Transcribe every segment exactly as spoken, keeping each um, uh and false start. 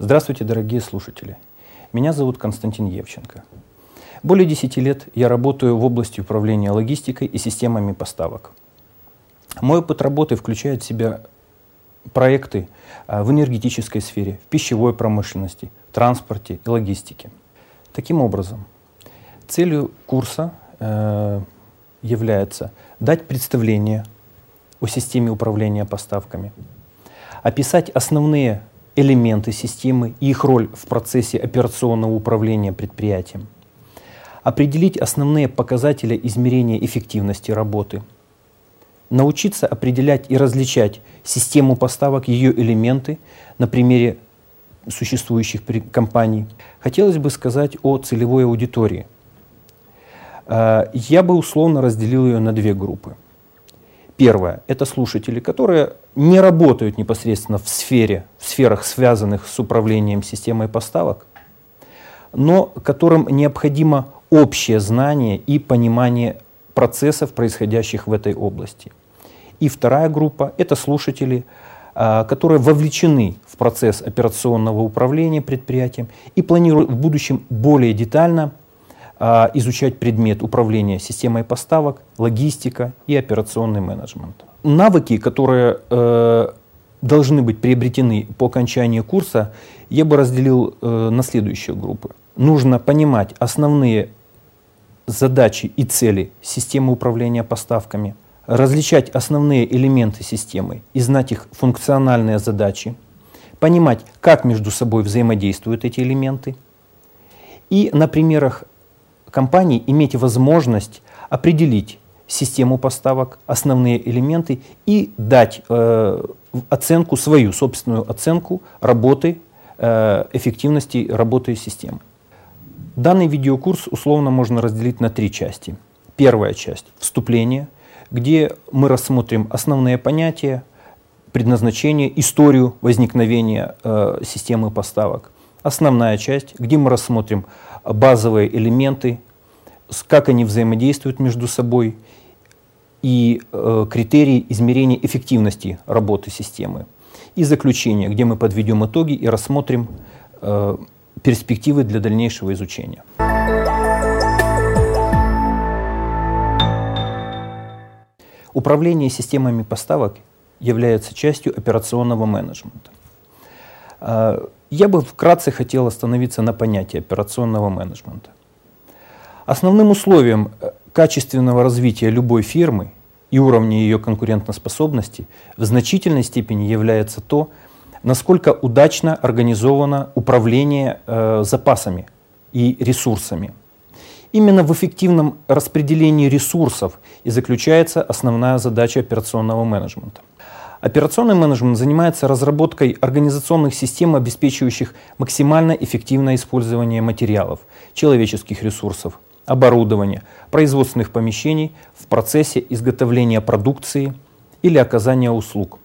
Здравствуйте, дорогие слушатели. Меня зовут Константин Евченко. Более десяти лет я работаю в области управления логистикой и системами поставок. Мой опыт работы включает в себя проекты в энергетической сфере, в пищевой промышленности, транспорте и логистике. Таким образом, целью курса э, является дать представление о системе управления поставками, описать основные элементы системы и их роль в процессе операционного управления предприятием, определить основные показатели измерения эффективности работы, научиться определять и различать систему поставок, ее элементы на примере существующих компаний. Хотелось бы сказать о целевой аудитории. Я бы условно разделил ее на две группы. Первое – это слушатели, которые не работают непосредственно в сфере, в сферах, связанных с управлением системой поставок, но которым необходимо общее знание и понимание процессов, происходящих в этой области. И вторая группа – это слушатели, которые вовлечены в процесс операционного управления предприятием и планируют в будущем более детально изучать предмет управления системой поставок, логистика и операционный менеджмент. Навыки, которые э, должны быть приобретены по окончании курса, я бы разделил э, на следующие группы. Нужно понимать основные задачи и цели системы управления поставками, различать основные элементы системы и знать их функциональные задачи, понимать, как между собой взаимодействуют эти элементы, и на примерах компаний иметь возможность определить систему поставок, основные элементы и дать э, оценку, свою собственную оценку работы, э, эффективности работы системы. Данный видеокурс условно можно разделить на три части. Первая часть – вступление, где мы рассмотрим основные понятия, предназначение, историю возникновения э, системы поставок. Основная часть, где мы рассмотрим базовые элементы, как они взаимодействуют между собой и э, критерии измерения эффективности работы системы. И заключение, где мы подведем итоги и рассмотрим э, перспективы для дальнейшего изучения. Управление системами поставок является частью операционного менеджмента. Э, я бы вкратце хотел остановиться на понятии операционного менеджмента. Основным условием качественного развития любой фирмы и уровня ее конкурентоспособности в значительной степени является то, насколько удачно организовано управление э, запасами и ресурсами. Именно в эффективном распределении ресурсов и заключается основная задача операционного менеджмента. Операционный менеджмент занимается разработкой организационных систем, обеспечивающих максимально эффективное использование материалов, человеческих ресурсов, оборудования, производственных помещений в процессе изготовления продукции или оказания услуг.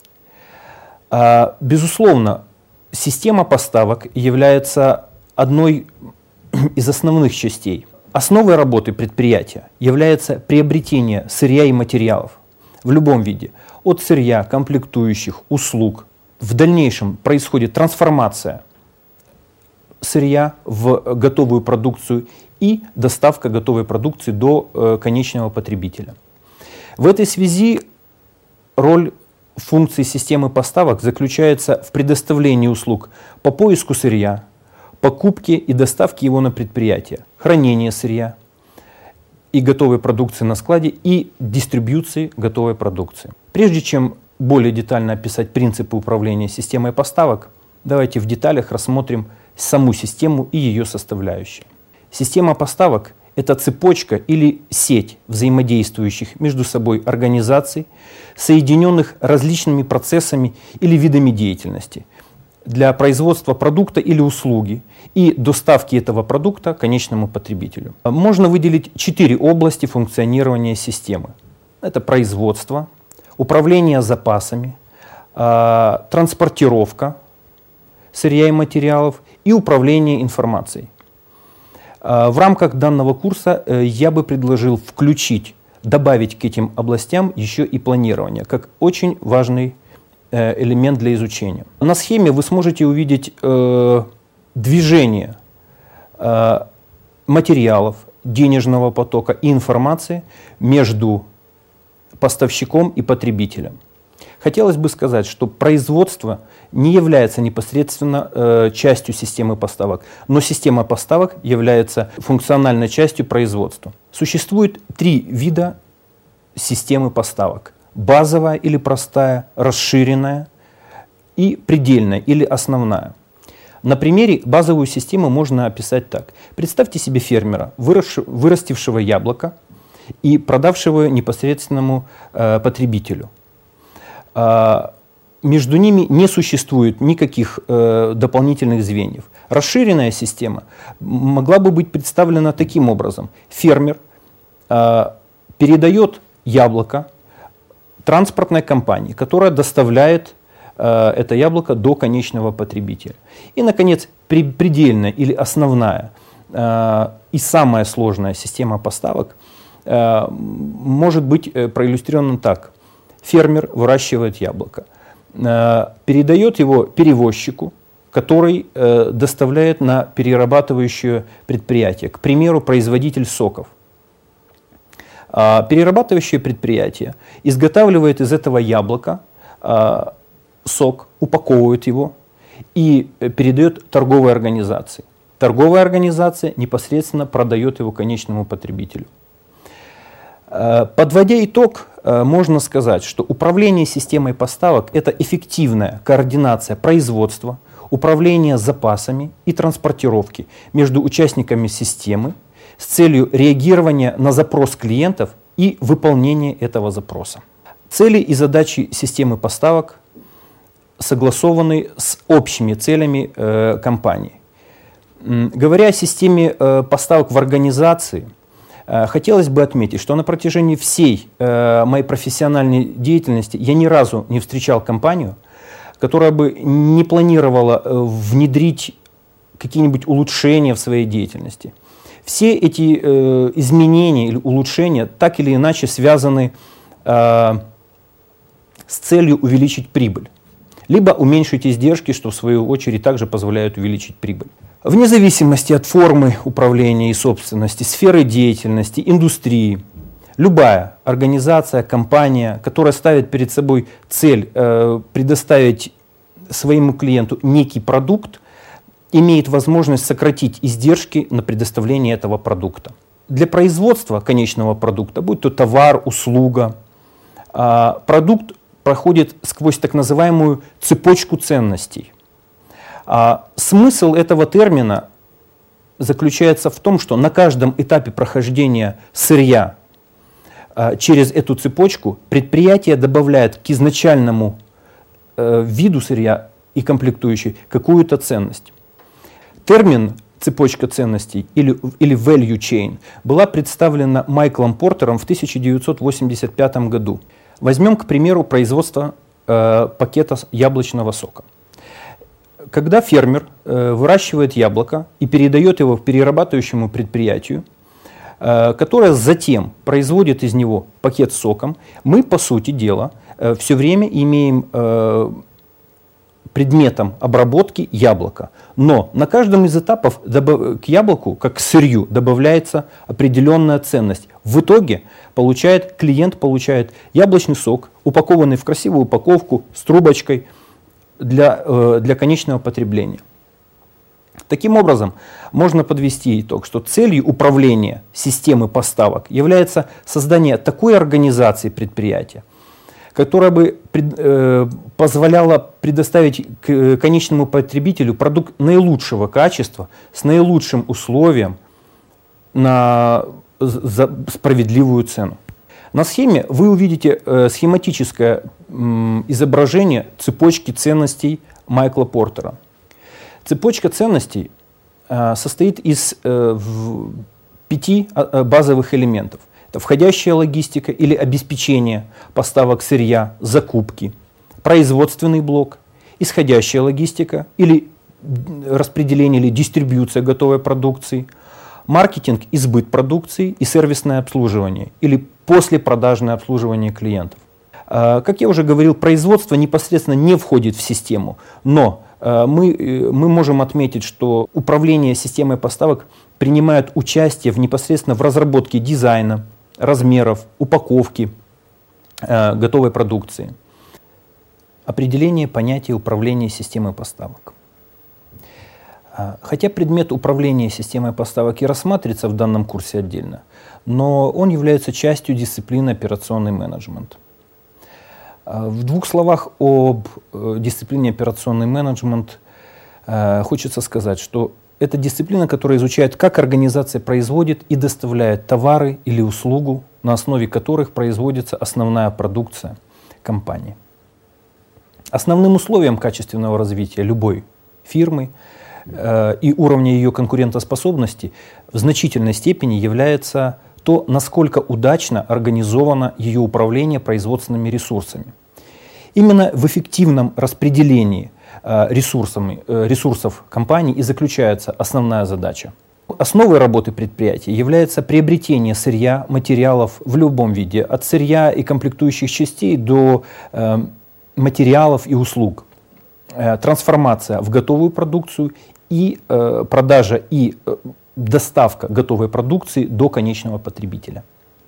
Безусловно, система поставок является одной из основных частей. Основой работы предприятия является приобретение сырья и материалов в любом виде, от сырья, комплектующих, услуг. В дальнейшем происходит трансформация сырья в готовую продукцию и доставка готовой продукции до э, конечного потребителя. В этой связи роль функции системы поставок заключается в предоставлении услуг по поиску сырья, покупке и доставке его на предприятие, хранение сырья и готовой продукции на складе и дистрибьюции готовой продукции. Прежде чем более детально описать принципы управления системой поставок, давайте в деталях рассмотрим саму систему и ее составляющие. Система поставок – это цепочка или сеть взаимодействующих между собой организаций, соединенных различными процессами или видами деятельности для производства продукта или услуги и доставки этого продукта конечному потребителю. Можно выделить четыре области функционирования системы. Это производство, управление запасами, транспортировка сырья и материалов и управление информацией. В рамках данного курса я бы предложил включить, добавить к этим областям еще и планирование, как очень важный элемент для изучения. На схеме вы сможете увидеть э, движение э, материалов, денежного потока и информации между поставщиком и потребителем. Хотелось бы сказать, что производство не является непосредственно э, частью системы поставок, но система поставок является функциональной частью производства. Существует три вида системы поставок: базовая или простая, расширенная и предельная или основная. На примере базовую систему можно описать так. Представьте себе фермера, вырастившего яблоко и продавшего непосредственному э, потребителю. Э, между ними не существует никаких э, дополнительных звеньев. Расширенная система могла бы быть представлена таким образом. Фермер э, передает яблоко транспортной компании, которая доставляет э, это яблоко до конечного потребителя. И, наконец, при, предельная или основная э, и самая сложная система поставок э, может быть э, проиллюстрирована так. Фермер выращивает яблоко, э, передает его перевозчику, который э, доставляет на перерабатывающее предприятие, к примеру, производитель соков. Перерабатывающее предприятие изготавливает из этого яблока а, сок, упаковывает его и передает торговой организации. Торговая организация непосредственно продает его конечному потребителю. А, подводя итог, а, можно сказать, что управление системой поставок – это эффективная координация производства, управления запасами и транспортировки между участниками системы с целью реагирования на запрос клиентов и выполнения этого запроса. Цели и задачи системы поставок согласованы с общими целями э, компании. Говоря о системе э, поставок в организации, э, хотелось бы отметить, что на протяжении всей э, моей профессиональной деятельности я ни разу не встречал компанию, которая бы не планировала э, внедрить какие-нибудь улучшения в своей деятельности. Все эти э, изменения или улучшения так или иначе связаны э, с целью увеличить прибыль, либо уменьшить издержки, что в свою очередь также позволяет увеличить прибыль. Вне зависимости от формы управления и собственности, сферы деятельности, индустрии, любая организация, компания, которая ставит перед собой цель э, предоставить своему клиенту некий продукт, имеет возможность сократить издержки на предоставление этого продукта. Для производства конечного продукта, будь то товар, услуга, продукт проходит сквозь так называемую цепочку ценностей. Смысл этого термина заключается в том, что на каждом этапе прохождения сырья через эту цепочку предприятие добавляет к изначальному виду сырья и комплектующей какую-то ценность. Термин «цепочка ценностей» или, или «value chain» была представлена Майклом Портером в тысяча девятьсот восемьдесят пятом году. Возьмем, к примеру, производство э, пакета яблочного сока. Когда фермер э, выращивает яблоко и передает его перерабатывающему предприятию, э, которое затем производит из него пакет с соком, мы, по сути дела, э, все время имеем э, предметом обработки яблоко. Но на каждом из этапов к яблоку, как к сырью, добавляется определенная ценность. В итоге получает, клиент получает яблочный сок, упакованный в красивую упаковку с трубочкой для, для конечного потребления. Таким образом, можно подвести итог, что целью управления системы поставок является создание такой организации предприятия, которая бы пред, э, позволяла предоставить к конечному потребителю продукт наилучшего качества, с наилучшим условием на за справедливую цену. На схеме вы увидите э, схематическое э, изображение цепочки ценностей Майкла Портера. Цепочка ценностей э, состоит из э, в, пяти э, базовых элементов. Это входящая логистика или обеспечение поставок сырья, закупки, производственный блок, исходящая логистика или распределение или дистрибьюция готовой продукции, маркетинг и сбыт продукции и сервисное обслуживание или послепродажное обслуживание клиентов. Как я уже говорил, производство непосредственно не входит в систему, но мы, мы можем отметить, что управление системой поставок принимает участие в непосредственно в разработке дизайна, размеров, упаковки готовой продукции. Определение понятия управления системой поставок. Хотя предмет управления системой поставок и рассматривается в данном курсе отдельно, но он является частью дисциплины операционный менеджмент. В двух словах об дисциплине операционный менеджмент хочется сказать, что это дисциплина, которая изучает, как организация производит и доставляет товары или услугу, на основе которых производится основная продукция компании. Основным условием качественного развития любой фирмы э, и уровня ее конкурентоспособности в значительной степени является то, насколько удачно организовано ее управление производственными ресурсами. Именно в эффективном распределении э, ресурсами, э, ресурсов компании и заключается основная задача. Основой работы предприятия является приобретение сырья, материалов в любом виде, от сырья и комплектующих частей до э, материалов и услуг, э, трансформация в готовую продукцию и э, продажа и э, доставка готовой продукции до конечного потребителя.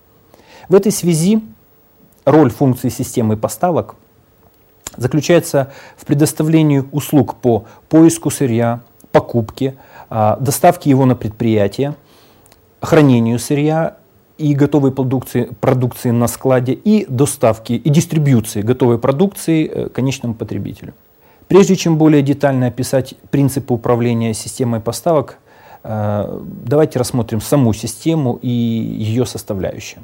В этой связи роль функции системы поставок заключается в предоставлении услуг по поиску сырья, покупке, э, доставке его на предприятие, хранению сырья и готовой продукции, продукции на складе, и доставки и дистрибьюции готовой продукции конечному потребителю. Прежде чем более детально описать принципы управления системой поставок, давайте рассмотрим саму систему и ее составляющие.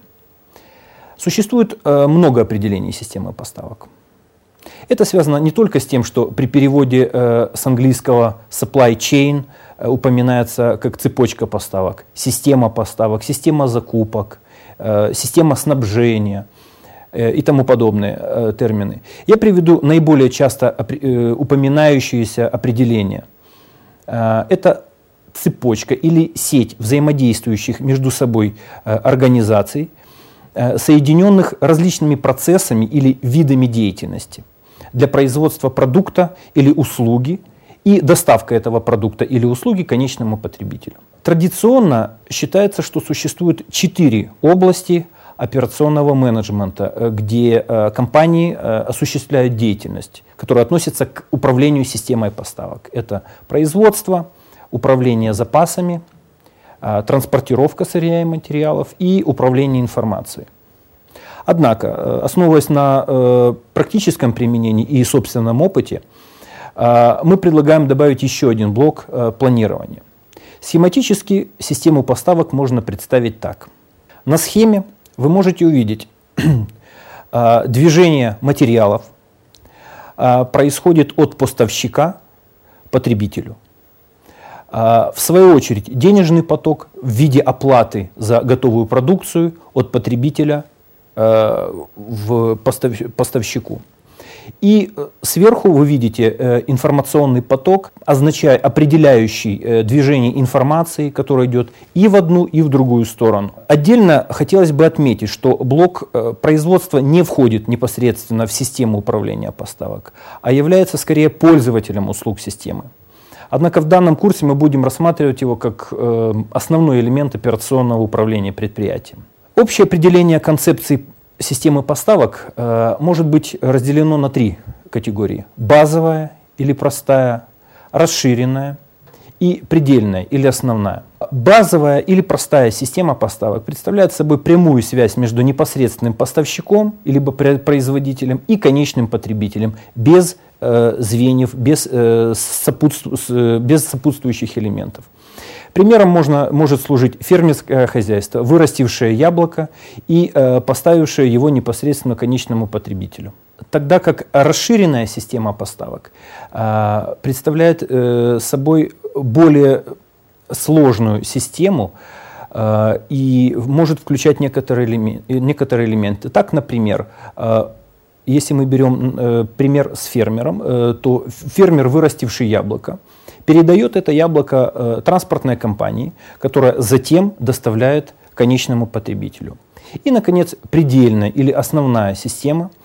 Существует много определений системы поставок. Это связано не только с тем, что при переводе с английского supply chain упоминается как цепочка поставок, система поставок, система закупок, э, система снабжения э, и тому подобные э, термины. Я приведу наиболее часто э, упоминающиеся определения. Э, это цепочка или сеть взаимодействующих между собой э, организаций, э, соединенных различными процессами или видами деятельности для производства продукта или услуги, и доставка этого продукта или услуги конечному потребителю. Традиционно считается, что существует четыре области операционного менеджмента, где компании осуществляют деятельность, которая относится к управлению системой поставок. Это производство, управление запасами, транспортировка сырья и материалов и управление информацией. Однако, основываясь на практическом применении и собственном опыте, мы предлагаем добавить еще один блок э, планирования. Схематически систему поставок можно представить так. На схеме вы можете увидеть э, движение материалов э, происходит от поставщика к потребителю. Э, в свою очередь денежный поток в виде оплаты за готовую продукцию от потребителя э, в постав, поставщику. И сверху вы видите э, информационный поток, означая, определяющий э, движение информации, которая идет и в одну, и в другую сторону. Отдельно хотелось бы отметить, что блок э, производства не входит непосредственно в систему управления поставок, а является скорее пользователем услуг системы. Однако в данном курсе мы будем рассматривать его как э, основной элемент операционного управления предприятием. Общее определение концепции системы поставок э, может быть разделено на три категории. Базовая или простая, расширенная и предельная или основная. Базовая или простая система поставок представляет собой прямую связь между непосредственным поставщиком либо производителем и конечным потребителем без э, звеньев, без, э, сопутству, без сопутствующих элементов. Примером можно, может служить фермерское хозяйство, вырастившее яблоко и э, поставившее его непосредственно конечному потребителю. Тогда как расширенная система поставок э, представляет э, собой более сложную систему э, и может включать некоторые элементы. Некоторые элементы. Так, например, э, если мы берем э, пример с фермером, э, то фермер, вырастивший яблоко, передает это яблоко э, транспортной компании, которая затем доставляет конечному потребителю. И, наконец, предельная или основная система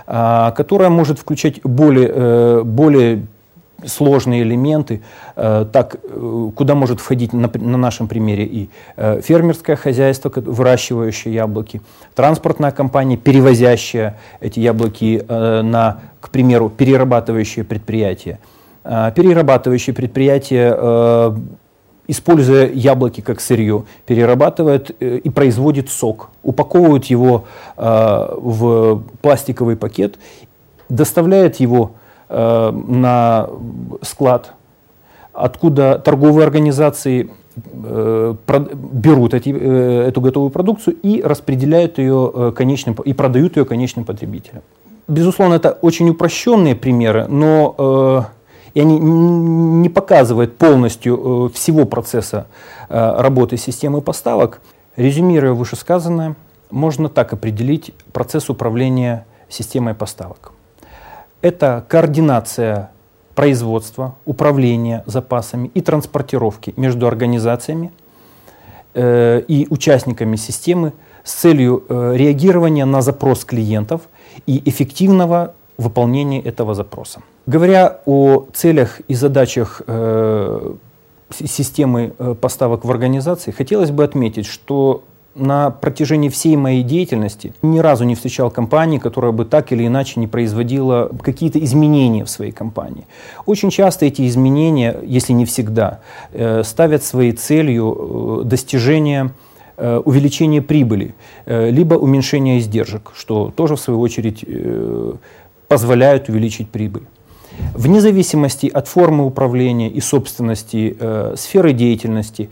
которая может включать более, более сложные элементы, так, куда может входить на, на нашем примере и фермерское хозяйство, выращивающее яблоки, транспортная компания, перевозящая эти яблоки на, к примеру, перерабатывающие предприятия. Перерабатывающие предприятия, используя яблоки как сырье, перерабатывает и производит сок, упаковывает его в пластиковый пакет, доставляет его на склад, откуда торговые организации берут эти, эту готовую продукцию и распределяют ее конечным, и продают ее конечным потребителям. Безусловно, это очень упрощенные примеры, но и они не показывают полностью всего процесса работы системы поставок. Резюмируя вышесказанное, можно так определить процесс управления системой поставок. Это координация производства, управления запасами и транспортировки между организациями э, и участниками системы с целью э, реагирования на запрос клиентов и эффективного выполнения этого запроса. Говоря о целях и задачах э, системы э, поставок в организации, хотелось бы отметить, что на протяжении всей моей деятельности ни разу не встречал компании, которая бы так или иначе не производила какие-то изменения в своей компании. Очень часто эти изменения, если не всегда, ставят своей целью достижение увеличения прибыли, либо уменьшения издержек, что тоже в свою очередь позволяет увеличить прибыль. Вне зависимости от формы управления и собственности, сферы деятельности,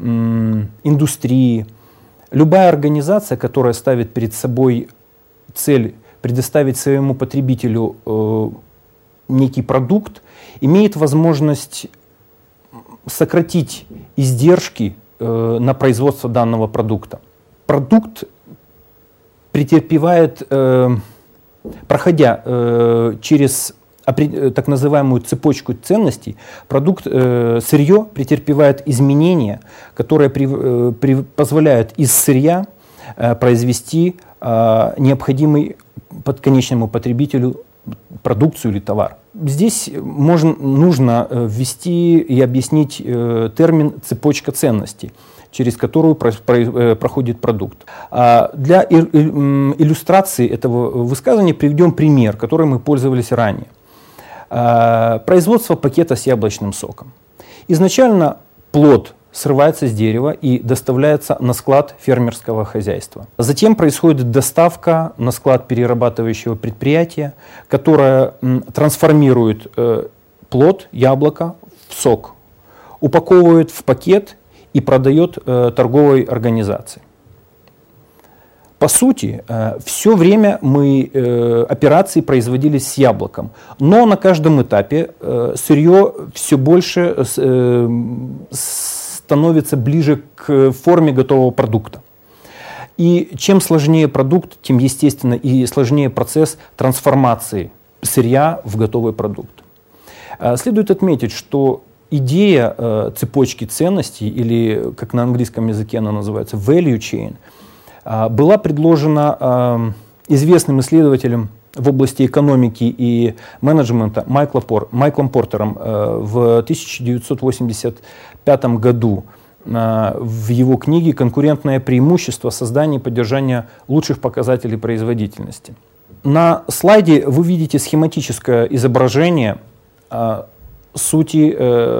индустрии, любая организация, которая ставит перед собой цель предоставить своему потребителю э, некий продукт, имеет возможность сократить издержки э, на производство данного продукта. Продукт претерпевает, э, проходя э, через так называемую цепочку ценностей, продукт, э, сырье претерпевает изменения, которые при, э, при, позволяют из сырья э, произвести э, необходимый под конечному потребителю продукцию или товар. Здесь можно, нужно ввести и объяснить э, термин «цепочка ценностей», через которую про, про, проходит продукт. А для иллюстрации этого высказывания приведем пример, которым мы пользовались ранее. Производство пакета с яблочным соком. Изначально плод срывается с дерева и доставляется на склад фермерского хозяйства. Затем происходит доставка на склад перерабатывающего предприятия, которое трансформирует плод, яблоко, в сок, упаковывает в пакет и продает торговой организации. По сути, все время мы операции производились с яблоком, но на каждом этапе сырье все больше становится ближе к форме готового продукта. И чем сложнее продукт, тем, естественно, и сложнее процесс трансформации сырья в готовый продукт. Следует отметить, что идея цепочки ценностей, или, как на английском языке она называется, value chain, была предложена известным исследователем в области экономики и менеджмента Майкла Пор, Майклом Портером в тысяча девятьсот восемьдесят пятом году в его книге «Конкурентное преимущество создания и поддержания лучших показателей производительности». На слайде вы видите схематическое изображение сути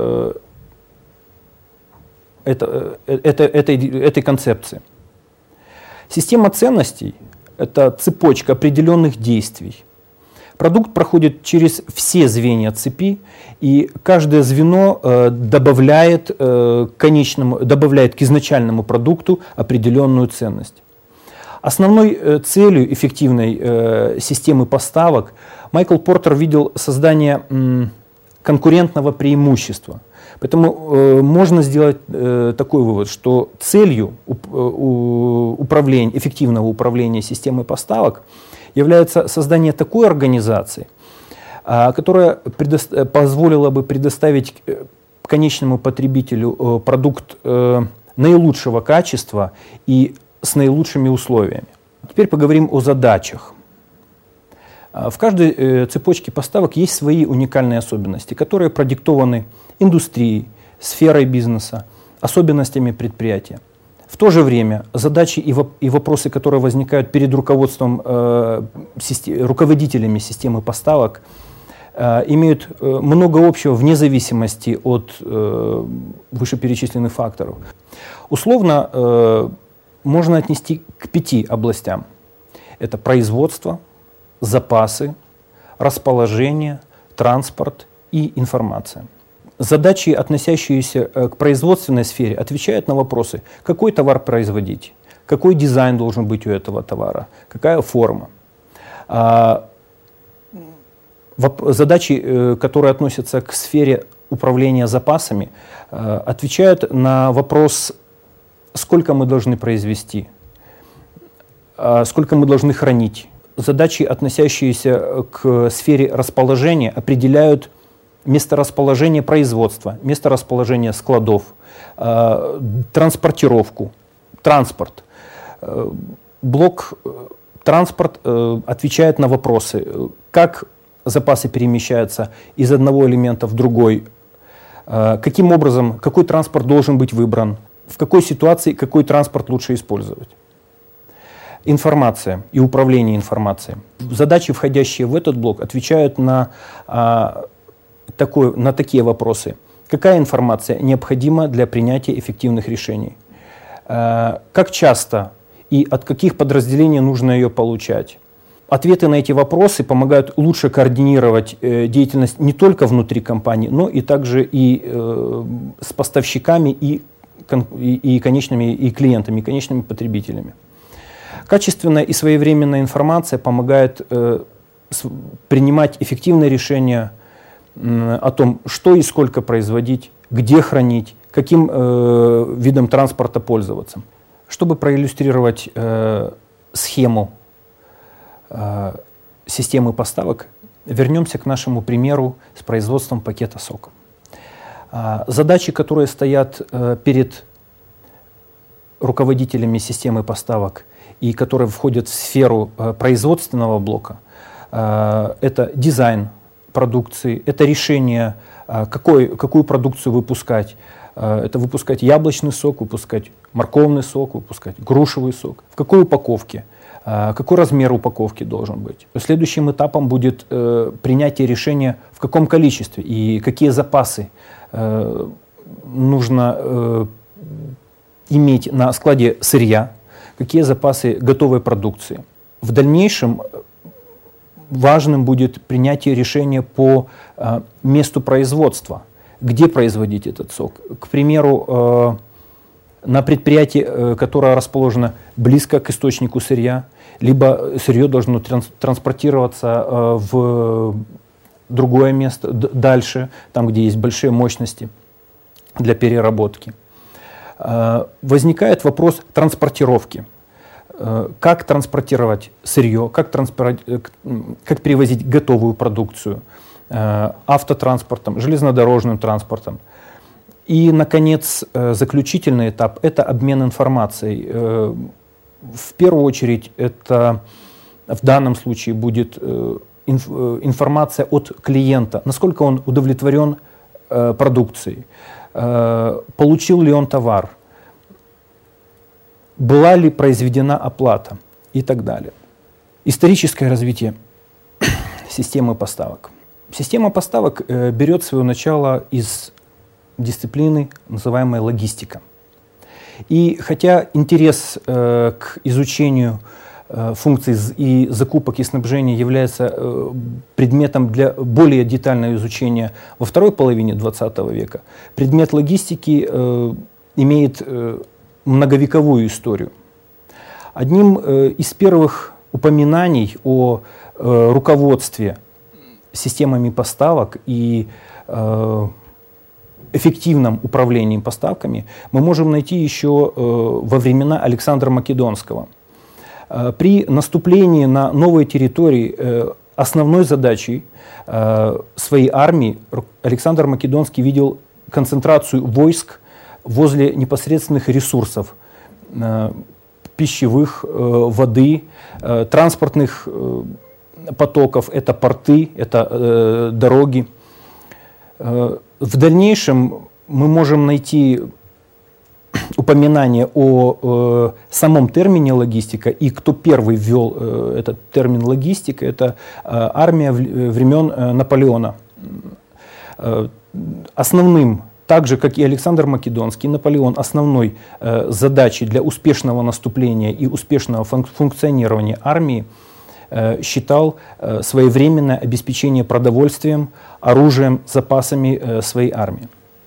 это, это, этой, этой концепции. Система ценностей – это цепочка определенных действий. Продукт проходит через все звенья цепи, и каждое звено э, добавляет, э, конечному, добавляет к изначальному продукту определенную ценность. Основной э, целью эффективной э, системы поставок Майкл Портер видел создание э, конкурентного преимущества. Поэтому э, можно сделать э, такой вывод, что целью уп управления, эффективного управления системой поставок является создание такой организации, э, которая позволила бы предоставить конечному потребителю э, продукт э, наилучшего качества и с наилучшими условиями. Теперь поговорим о задачах. В каждой цепочке поставок есть свои уникальные особенности, которые продиктованы индустрией, сферой бизнеса, особенностями предприятия. В то же время задачи и, воп и вопросы, которые возникают перед руководством, э, систем, руководителями системы поставок, э, имеют э, много общего вне зависимости от э, вышеперечисленных факторов. Условно э, можно отнести к пяти областям. Это производство, запасы, расположение, транспорт и информация. Задачи, относящиеся к производственной сфере, отвечают на вопросы, какой товар производить, какой дизайн должен быть у этого товара, какая форма. Задачи, которые относятся к сфере управления запасами, отвечают на вопрос, сколько мы должны произвести, сколько мы должны хранить. Задачи, относящиеся к сфере расположения, определяют месторасположение производства, месторасположение складов, э, транспортировку, транспорт. Э, блок э, транспорт э, отвечает на вопросы, как запасы перемещаются из одного элемента в другой, э, каким образом, какой транспорт должен быть выбран, в какой ситуации какой транспорт лучше использовать. Информация и управление информацией. Задачи, входящие в этот блок, отвечают на э, Такой, на такие вопросы. Какая информация необходима для принятия эффективных решений? Э, как часто и от каких подразделений нужно ее получать? Ответы на эти вопросы помогают лучше координировать э, деятельность не только внутри компании, но и также и э, с поставщиками и, и, и конечными и клиентами, и конечными потребителями. Качественная и своевременная информация помогает э, с, принимать эффективные решения о том, что и сколько производить, где хранить, каким э, видом транспорта пользоваться. Чтобы проиллюстрировать э, схему э, системы поставок, вернемся к нашему примеру с производством пакета сока. Э, задачи, которые стоят э, перед руководителями системы поставок и которые входят в сферу э, производственного блока, э, это дизайн продукции, это решение, какой, какую продукцию выпускать. Это выпускать яблочный сок, выпускать морковный сок, выпускать грушевый сок. В какой упаковке, какой размер упаковки должен быть. Следующим этапом будет принятие решения, в каком количестве и какие запасы нужно иметь на складе сырья, какие запасы готовой продукции. В дальнейшем важным будет принятие решения по э, месту производства, где производить этот сок. К примеру, э, на предприятии, э, которое расположено близко к источнику сырья, либо сырье должно транс транспортироваться э, в другое место, дальше, там, где есть большие мощности для переработки. Э, возникает вопрос транспортировки. Как транспортировать сырье, как, транспорт, как перевозить готовую продукцию автотранспортом, железнодорожным транспортом. И, наконец, заключительный этап – это обмен информацией. В первую очередь, это в данном случае будет информация от клиента, насколько он удовлетворен продукцией, получил ли он товар, была ли произведена оплата и так далее. Историческое развитие системы поставок. Система поставок э, берет свое начало из дисциплины, называемой логистика. И хотя интерес э, к изучению э, функций и закупок и снабжения является э, предметом для более детального изучения во второй половине двадцатого века, предмет логистики э, имеет э, многовековую историю. Одним э, из первых упоминаний о э, руководстве системами поставок и э, эффективном управлении поставками мы можем найти еще э, во времена Александра Македонского. Э, при наступлении на новые территории э, основной задачей э, своей армии Александр Македонский видел концентрацию войск возле непосредственных ресурсов э, пищевых, э, воды, э, транспортных э, потоков, это порты, это э, дороги. Э, в дальнейшем мы можем найти упоминание о э, самом термине логистика, и кто первый ввел э, этот термин логистика, это э, армия времен э, Наполеона. Э, основным, так же как и Александр Македонский, Наполеон, основной э, задачей для успешного наступления и успешного фун функционирования армии э, считал э, своевременное обеспечение продовольствием, оружием, запасами э, своей армии.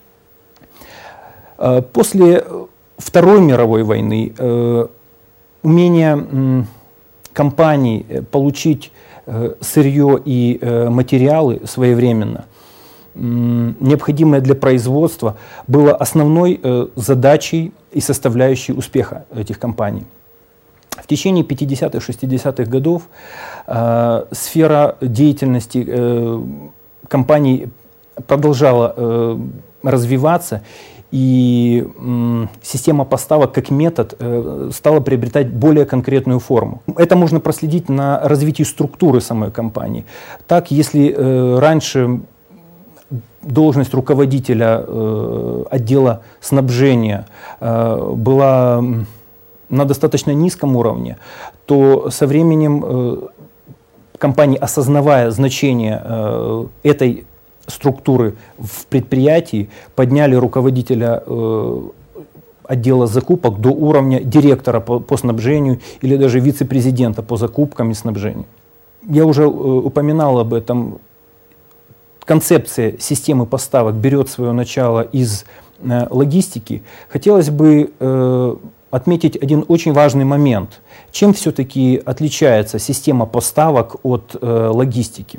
Э, после Второй мировой войны э, умение э, компаний получить э, сырье и э, материалы своевременно, э, необходимое для производства, было основной э, задачей и составляющей успеха этих компаний. В течение пятидесятых-шестидесятых годов э, сфера деятельности э, компаний продолжала э, развиваться, и м, система поставок как метод э, стала приобретать более конкретную форму. Это можно проследить на развитии структуры самой компании. Так, если э, раньше должность руководителя э, отдела снабжения э, была на достаточно низком уровне, то со временем э, компании, осознавая значение э, этой структуры в предприятии, подняли руководителя э, отдела закупок до уровня директора по, по снабжению или даже вице-президента по закупкам и снабжению. Я уже э, упоминал об этом. Концепция системы поставок берет свое начало из э, логистики. Хотелось бы э, отметить один очень важный момент. Чем все-таки отличается система поставок от э, логистики?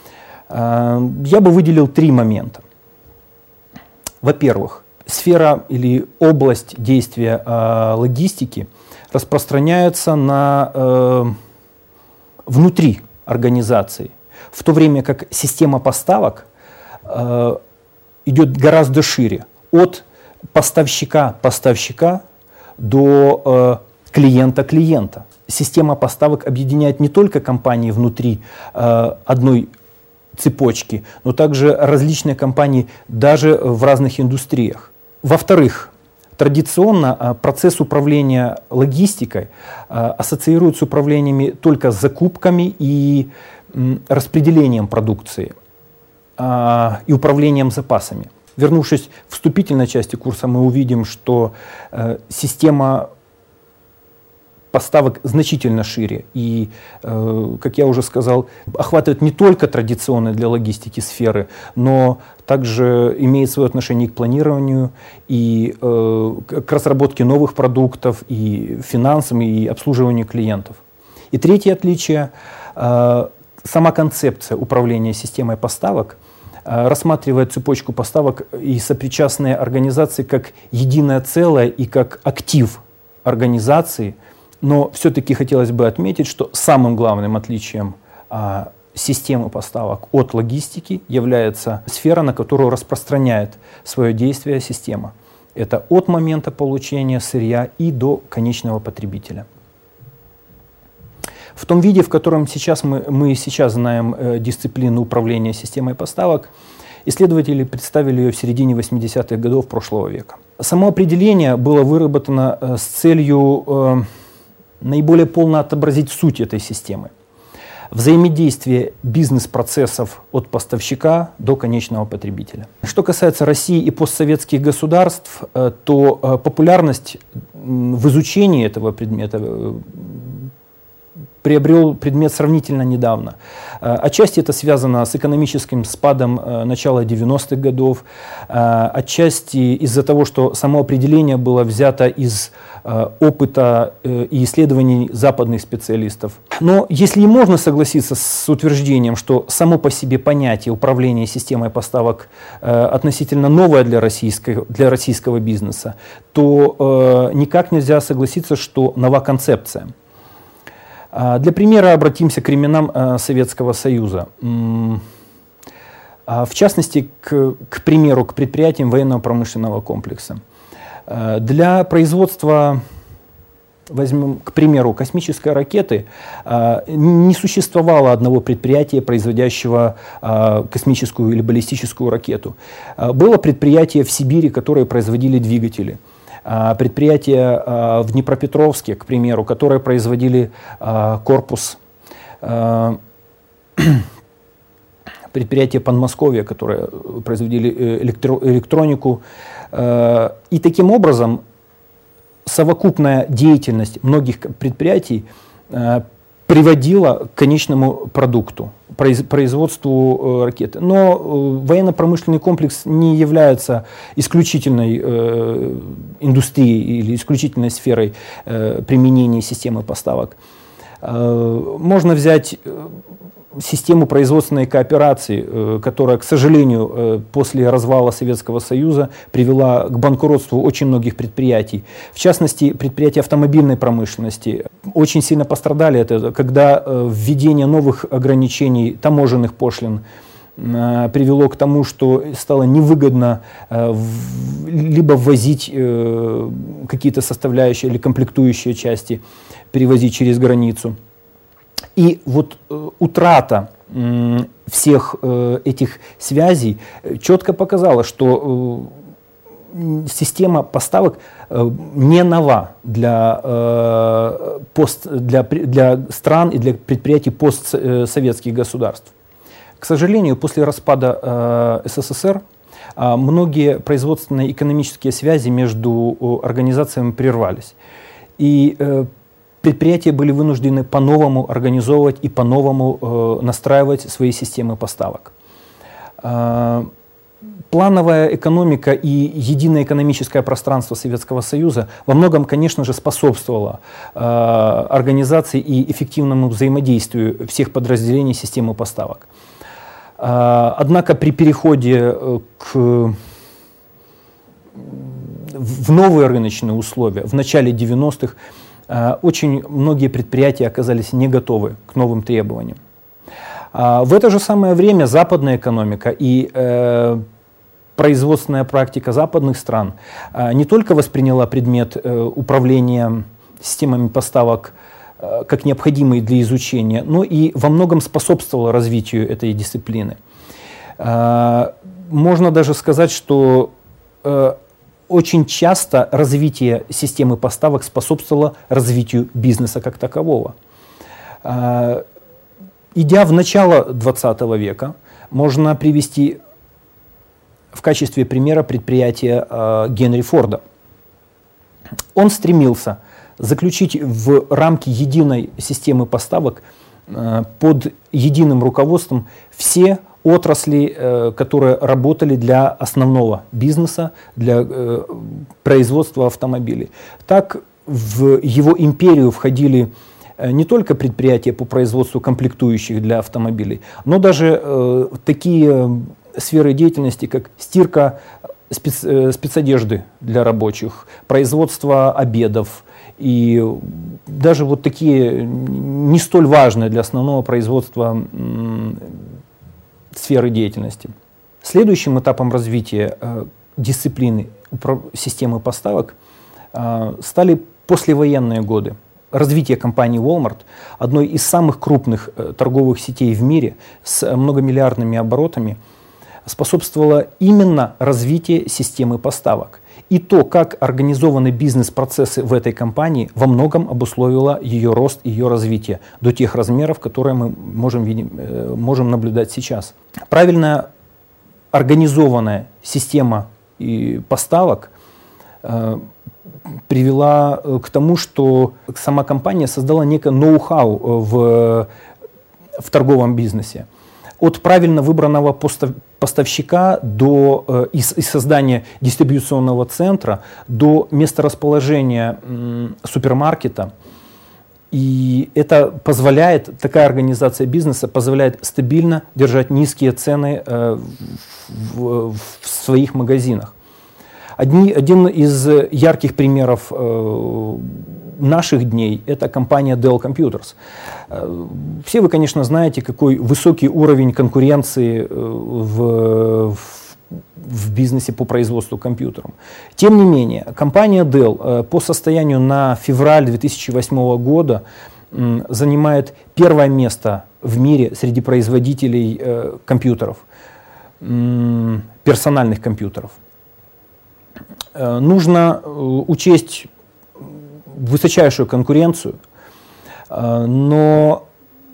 Я бы выделил три момента. Во-первых, сфера или область действия э, логистики распространяется на, э, внутри организации, в то время как система поставок э, идет гораздо шире, от поставщика поставщика до э, клиента клиента. Система поставок объединяет не только компании внутри э, одной цепочки, но также различные компании даже в разных индустриях. Во-вторых, традиционно процесс управления логистикой ассоциируют с управлениями только с закупками и распределением продукции и управлением запасами. Вернувшись в вступительной части курса, мы увидим, что система поставок значительно шире и, э, как я уже сказал, охватывает не только традиционные для логистики сферы, но также имеет свое отношение к планированию и э, к разработке новых продуктов, и финансам, и обслуживанию клиентов. И третье отличие э, – сама концепция управления системой поставок э, рассматривает цепочку поставок и сопричастные организации как единое целое и как актив организации. Но все-таки хотелось бы отметить, что самым главным отличием а, системы поставок от логистики является сфера, на которую распространяет свое действие система. Это от момента получения сырья и до конечного потребителя. В том виде, в котором сейчас мы, мы сейчас знаем э, дисциплину управления системой поставок, исследователи представили ее в середине восьмидесятых годов прошлого века. Само определение было выработано э, с целью э, наиболее полно отобразить суть этой системы. Взаимодействие бизнес-процессов от поставщика до конечного потребителя. Что касается России и постсоветских государств, то популярность в изучении этого предмета приобрел предмет сравнительно недавно. Отчасти это связано с экономическим спадом начала девяностых годов, отчасти из-за того, что само определение было взято из опыта и исследований западных специалистов. Но если и можно согласиться с утверждением, что само по себе понятие управления системой поставок относительно новое для российского, для российского бизнеса, то никак нельзя согласиться, что нова концепция. Для примера обратимся к временам Советского Союза. В частности, к, к примеру, к предприятиям военно-промышленного комплекса. Для производства возьмем, к примеру, космической ракеты, не существовало одного предприятия, производящего космическую или баллистическую ракету. Было предприятие в Сибири, которые производили двигатели. Предприятия в Днепропетровске, к примеру, которые производили корпус. Предприятия Подмосковья, которые производили электро электронику. И таким образом совокупная деятельность многих предприятий приводила к конечному продукту, производству ракеты. Но военно-промышленный комплекс не является исключительной индустрией или исключительной сферой применения системы поставок. Можно взять систему производственной кооперации, которая, к сожалению, после развала Советского Союза привела к банкротству очень многих предприятий. В частности, предприятия автомобильной промышленности очень сильно пострадали от этого, когда введение новых ограничений таможенных пошлин привело к тому, что стало невыгодно либо ввозить какие-то составляющие или комплектующие части, перевозить через границу. И вот э, утрата э, всех э, этих связей четко показала, что э, система поставок э, не нова для, э, пост, для, для стран и для предприятий постсоветских государств. К сожалению, после распада э, СССР э, многие производственные экономические связи между э, организациями прервались. И э, предприятия были вынуждены по-новому организовывать и по-новому э, настраивать свои системы поставок. Э, плановая экономика и единое экономическое пространство Советского Союза во многом, конечно же, способствовало э, организации и эффективному взаимодействию всех подразделений системы поставок. Э, однако при переходе к, в новые рыночные условия в начале девяностых очень многие предприятия оказались не готовы к новым требованиям. В это же самое время западная экономика и э, производственная практика западных стран э, не только восприняла предмет э, управления системами поставок э, как необходимый для изучения, но и во многом способствовала развитию этой дисциплины. Э, можно даже сказать, что э, очень часто развитие системы поставок способствовало развитию бизнеса как такового. Идя в начало двадцатого века, можно привести в качестве примера предприятие Генри Форда. Он стремился заключить в рамки единой системы поставок под единым руководством все отрасли, которые работали для основного бизнеса, для производства автомобилей. Так в его империю входили не только предприятия по производству комплектующих для автомобилей, но даже такие сферы деятельности, как стирка спец, спецодежды для рабочих, производство обедов и даже вот такие не столь важные для основного производства сферы деятельности. Следующим этапом развития э, дисциплины системы поставок э, стали послевоенные годы. Развитие компании Walmart, одной из самых крупных э, торговых сетей в мире с многомиллиардными оборотами, способствовало именно развитию системы поставок. И то, как организованы бизнес-процессы в этой компании, во многом обусловило ее рост, ее развитие до тех размеров, которые мы можем, видим, можем наблюдать сейчас. Правильно организованная система поставок э, привела к тому, что сама компания создала некое ноу-хау в, в торговом бизнесе. От правильно выбранного поставщика до э, из, из создания дистрибьюционного центра до месторасположения э, супермаркета. И это позволяет, такая организация бизнеса позволяет стабильно держать низкие цены э, в, в своих магазинах. Одни, один из ярких примеров э, наших дней – это компания Dell Computers. Все вы, конечно, знаете, какой высокий уровень конкуренции в, в в бизнесе по производству компьютеров. Тем не менее, компания Dell по состоянию на февраль две тысячи восьмого года занимает первое место в мире среди производителей э, компьютеров, э, персональных компьютеров. Э, нужно э, учесть высочайшую конкуренцию, э, но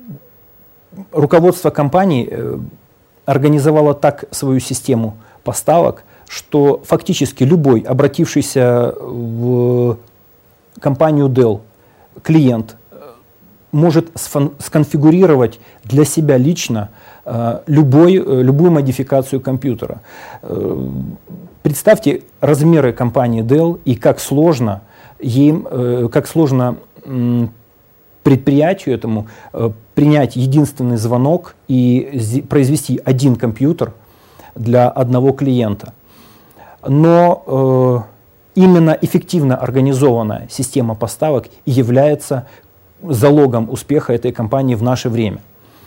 руководство компании э, организовало так свою систему поставок, что фактически любой обратившийся в компанию Dell клиент может сконфигурировать для себя лично э, любой, э, любую модификацию компьютера. Э, представьте размеры компании Dell и как сложно, им, э, как сложно э, предприятию этому э, принять единственный звонок и произвести один компьютер для одного клиента. Но э, именно эффективно организованная система поставок и является залогом успеха этой компании в наше время.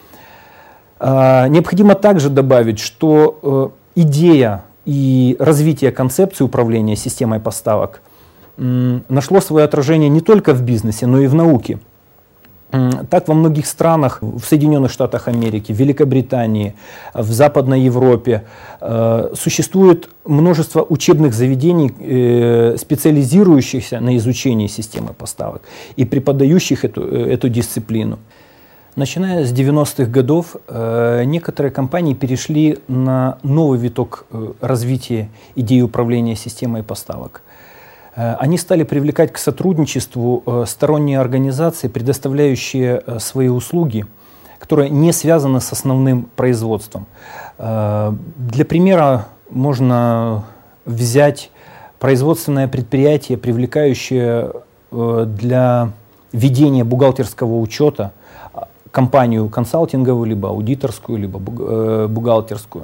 А, необходимо также добавить, что э, идея и развитие концепции управления системой поставок м, нашло свое отражение не только в бизнесе, но и в науке. Так во многих странах, в Соединенных Штатах Америки, в Великобритании, в Западной Европе э, существует множество учебных заведений, э, специализирующихся на изучении системы поставок и преподающих эту, эту дисциплину. Начиная с девяностых годов, э, некоторые компании перешли на новый виток э, развития идеи управления системой поставок. Они стали привлекать к сотрудничеству сторонние организации, предоставляющие свои услуги, которые не связаны с основным производством. Для примера можно взять производственное предприятие, привлекающее для ведения бухгалтерского учета компанию консалтинговую, либо аудиторскую, либо бухгалтерскую.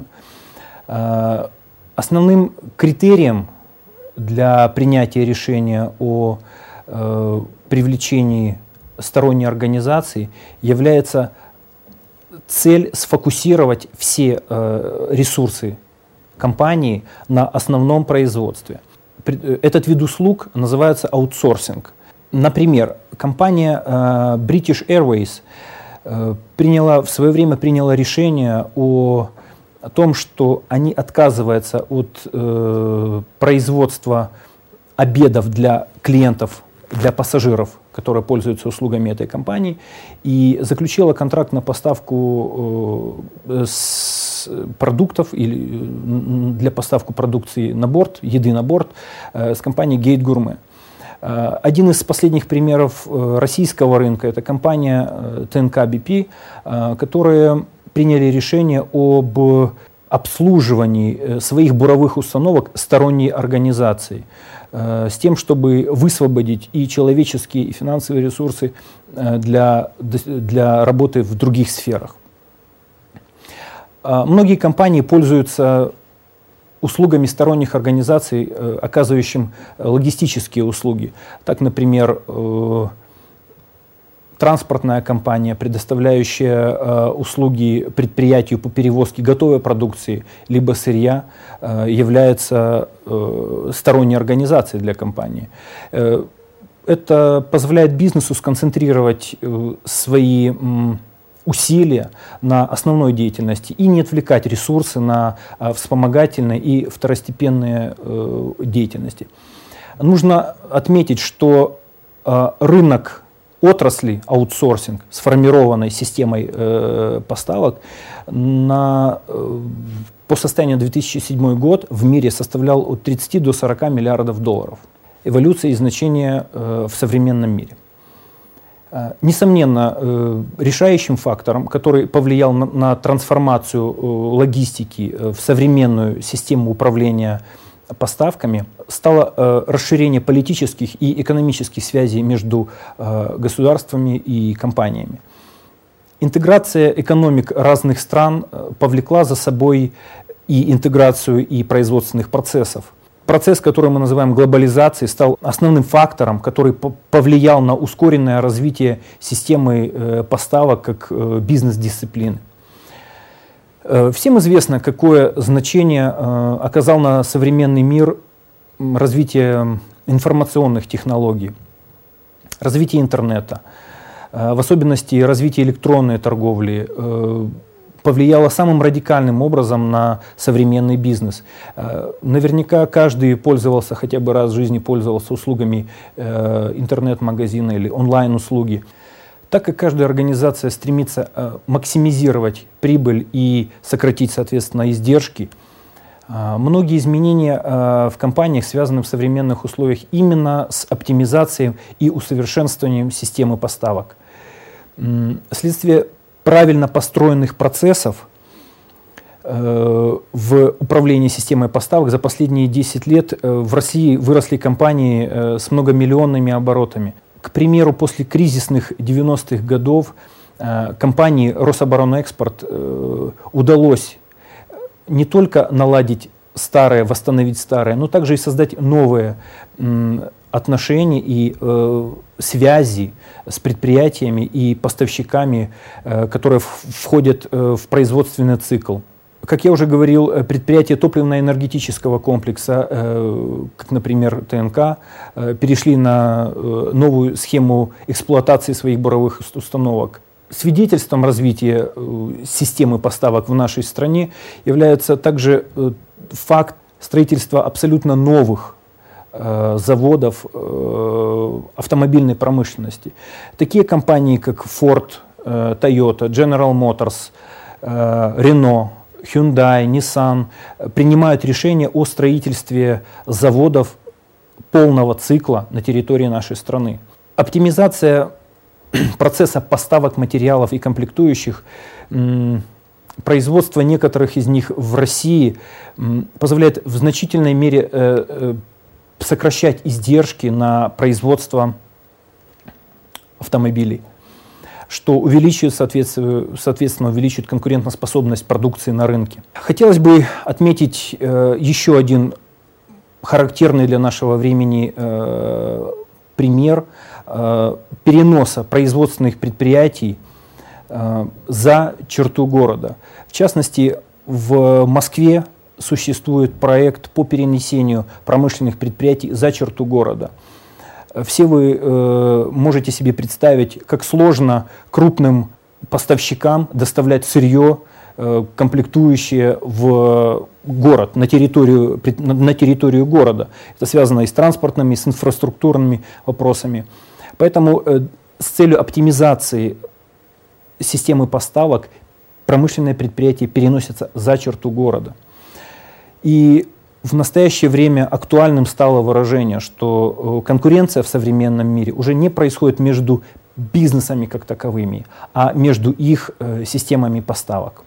Основным критерием для принятия решения о э, привлечении сторонней организации является цель сфокусировать все э, ресурсы компании на основном производстве. Этот вид услуг называется аутсорсинг. Например, компания э, British Airways э, приняла, в свое время приняла решение о о том, что они отказываются от э, производства обедов для клиентов, для пассажиров, которые пользуются услугами этой компании, и заключила контракт на поставку э, с продуктов или для поставку продукции на борт, еды на борт э, с компанией Gate Gourmet. Э, один из последних примеров э, российского рынка — это компания э, тэ эн ка би пи, э, которая приняли решение об обслуживании своих буровых установок сторонней организации э, с тем, чтобы высвободить и человеческие, и финансовые ресурсы э, для, для работы в других сферах. Э, многие компании пользуются услугами сторонних организаций, э, оказывающим логистические услуги. Так, например, э, транспортная компания, предоставляющая э, услуги предприятию по перевозке готовой продукции либо сырья, э, является э, сторонней организацией для компании. Э, это позволяет бизнесу сконцентрировать э, свои м, усилия на основной деятельности и не отвлекать ресурсы на э, вспомогательные и второстепенные э, деятельности. Нужно отметить, что э, рынок отрасли аутсорсинг, сформированной системой э, поставок, на, э, по состоянию две тысячи седьмой год в мире составлял от тридцати до сорока миллиардов долларов. Эволюция и значение э, в современном мире. Э, несомненно, э, решающим фактором, который повлиял на, на трансформацию э, логистики э, в современную систему управления поставками, стало э, расширение политических и экономических связей между э, государствами и компаниями. Интеграция экономик разных стран э, повлекла за собой и интеграцию и производственных процессов. Процесс, который мы называем глобализацией, стал основным фактором, который повлиял на ускоренное развитие системы э, поставок как э, бизнес-дисциплины. Всем известно, какое значение оказал на современный мир развитие информационных технологий, развитие интернета, в особенности развитие электронной торговли, повлияло самым радикальным образом на современный бизнес. Наверняка каждый пользовался, хотя бы раз в жизни пользовался услугами интернет-магазина или онлайн-услуги. Так как каждая организация стремится максимизировать прибыль и сократить, соответственно, издержки, многие изменения в компаниях связаны в современных условиях именно с оптимизацией и усовершенствованием системы поставок. Вследствие правильно построенных процессов э, в управлении системой поставок за последние десять лет э, в России выросли компании э, с многомиллионными оборотами. К примеру, после кризисных девяностых годов э, компании Рособоронэкспорт э, удалось не только наладить старое, восстановить старое, но также и создать новые э, отношения и э, связи с предприятиями и поставщиками, э, которые входят э, в производственный цикл. Как я уже говорил, предприятия топливно-энергетического комплекса, э, как, например, ТНК, э, перешли на э, новую схему эксплуатации своих буровых установок. Свидетельством развития э, системы поставок в нашей стране является также э, факт строительства абсолютно новых заводов э, автомобильной промышленности. Такие компании, как Ford, э, Toyota, General Motors, э, Renault, Hyundai, Nissan принимают решения о строительстве заводов полного цикла на территории нашей страны. Оптимизация процесса поставок материалов и комплектующих, м, производство некоторых из них в России м, позволяет в значительной мере э, э, сокращать издержки на производство автомобилей, что увеличивает, соответственно, соответственно увеличивает конкурентоспособность продукции на рынке. Хотелось бы отметить э, еще один характерный для нашего времени э, пример э, переноса производственных предприятий э, за черту города. В частности, в Москве существует проект по перенесению промышленных предприятий за черту города. Все вы э, можете себе представить, как сложно крупным поставщикам доставлять сырье, э, комплектующие в город, на территорию, на, на территорию города. Это связано и с транспортными, и с инфраструктурными вопросами. Поэтому э, с целью оптимизации системы поставок промышленные предприятия переносятся за черту города. И в настоящее время актуальным стало выражение, что конкуренция в современном мире уже не происходит между бизнесами как таковыми, а между их э, системами поставок.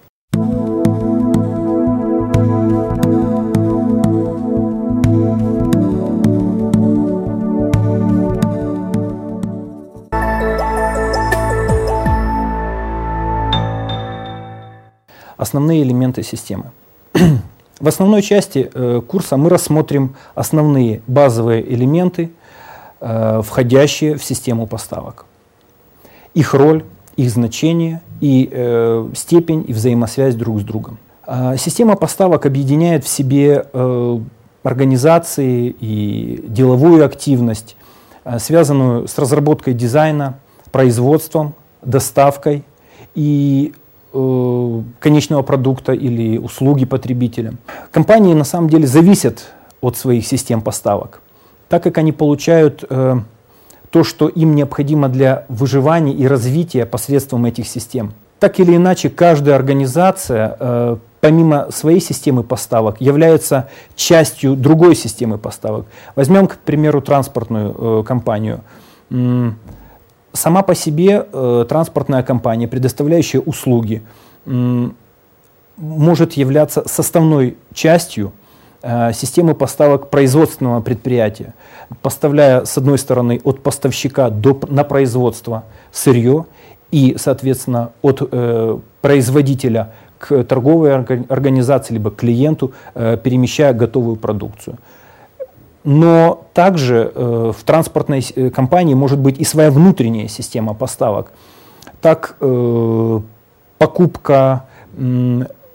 Основные элементы системы. В основной части э, курса мы рассмотрим основные базовые элементы, э, входящие в систему поставок. Их роль, их значение и э, степень и взаимосвязь друг с другом. Э, система поставок объединяет в себе э, организации и деловую активность, э, связанную с разработкой дизайна, производством, доставкой и конечного продукта или услуги потребителям. Компании на самом деле зависят от своих систем поставок, так как они получают э, то, что им необходимо для выживания и развития посредством этих систем. Так или иначе, каждая организация, э, помимо своей системы поставок, является частью другой системы поставок. Возьмем, к примеру, транспортную э, компанию. Сама по себе э, транспортная компания, предоставляющая услуги, э, может являться составной частью э, системы поставок производственного предприятия, поставляя, с одной стороны, от поставщика до, на производство сырье и, соответственно, от э, производителя к торговой организации либо к клиенту, э, перемещая готовую продукцию. Но также э, в транспортной компании может быть и своя внутренняя система поставок. Так, э, покупка э,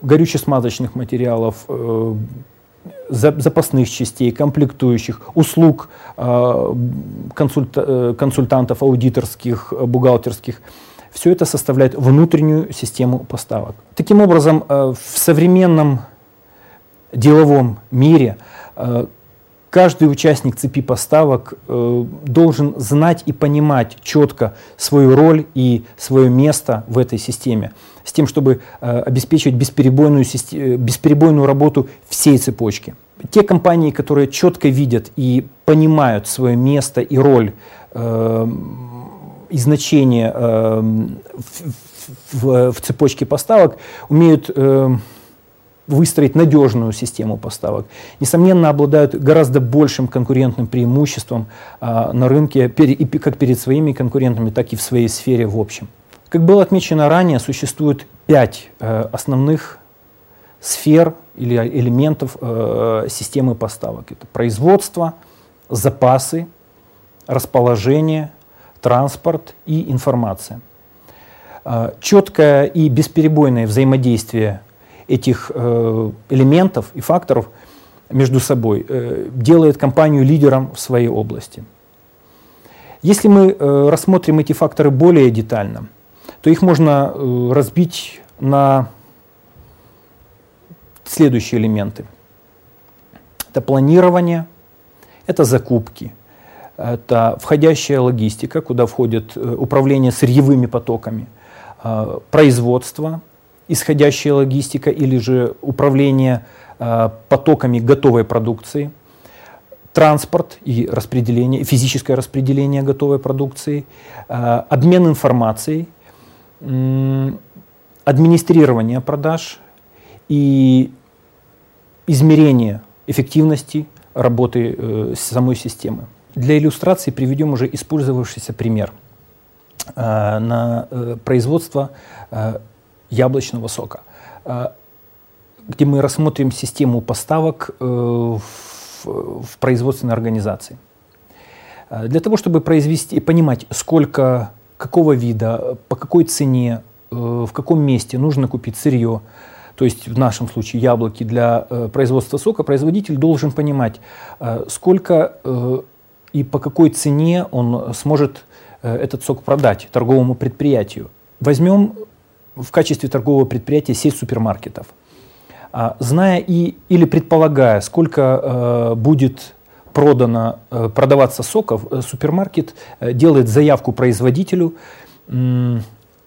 горюче-смазочных материалов, э, запасных частей, комплектующих, услуг э, консульта, консультантов, аудиторских, бухгалтерских. Все это составляет внутреннюю систему поставок. Таким образом, э, в современном деловом мире э, каждый участник цепи поставок э, должен знать и понимать четко свою роль и свое место в этой системе, с тем, чтобы э, обеспечивать бесперебойную, бесперебойную работу всей цепочки. Те компании, которые четко видят и понимают свое место и роль э, и значение э, в, в, в цепочке поставок, умеют э, выстроить надежную систему поставок, несомненно, обладают гораздо большим конкурентным преимуществом а, на рынке, и, как перед своими конкурентами, так и в своей сфере в общем. Как было отмечено ранее, существует пять э, основных сфер или элементов э, системы поставок. Это производство, запасы, расположение, транспорт и информация. Э, четкое и бесперебойное взаимодействие этих э, элементов и факторов между собой э, делает компанию лидером в своей области. Если мы э, рассмотрим эти факторы более детально, то их можно э, разбить на следующие элементы. Это планирование, это закупки, это входящая логистика, куда входит э, управление сырьевыми потоками, э, производство, исходящая логистика или же управление э, потоками готовой продукции, транспорт и распределение, физическое распределение готовой продукции, э, обмен информацией, э, администрирование продаж и измерение эффективности работы э, самой системы. Для иллюстрации приведем уже использовавшийся пример э, на э, производство э, яблочного сока, где мы рассмотрим систему поставок в, в производственной организации. Для того, чтобы произвести, понимать, сколько, какого вида, по какой цене, в каком месте нужно купить сырье, то есть в нашем случае яблоки для производства сока, производитель должен понимать, сколько и по какой цене он сможет этот сок продать торговому предприятию. Возьмем в качестве торгового предприятия сеть супермаркетов. А, зная и, или предполагая, сколько э, будет продано, э, продаваться соков, э, супермаркет э, делает заявку производителю э,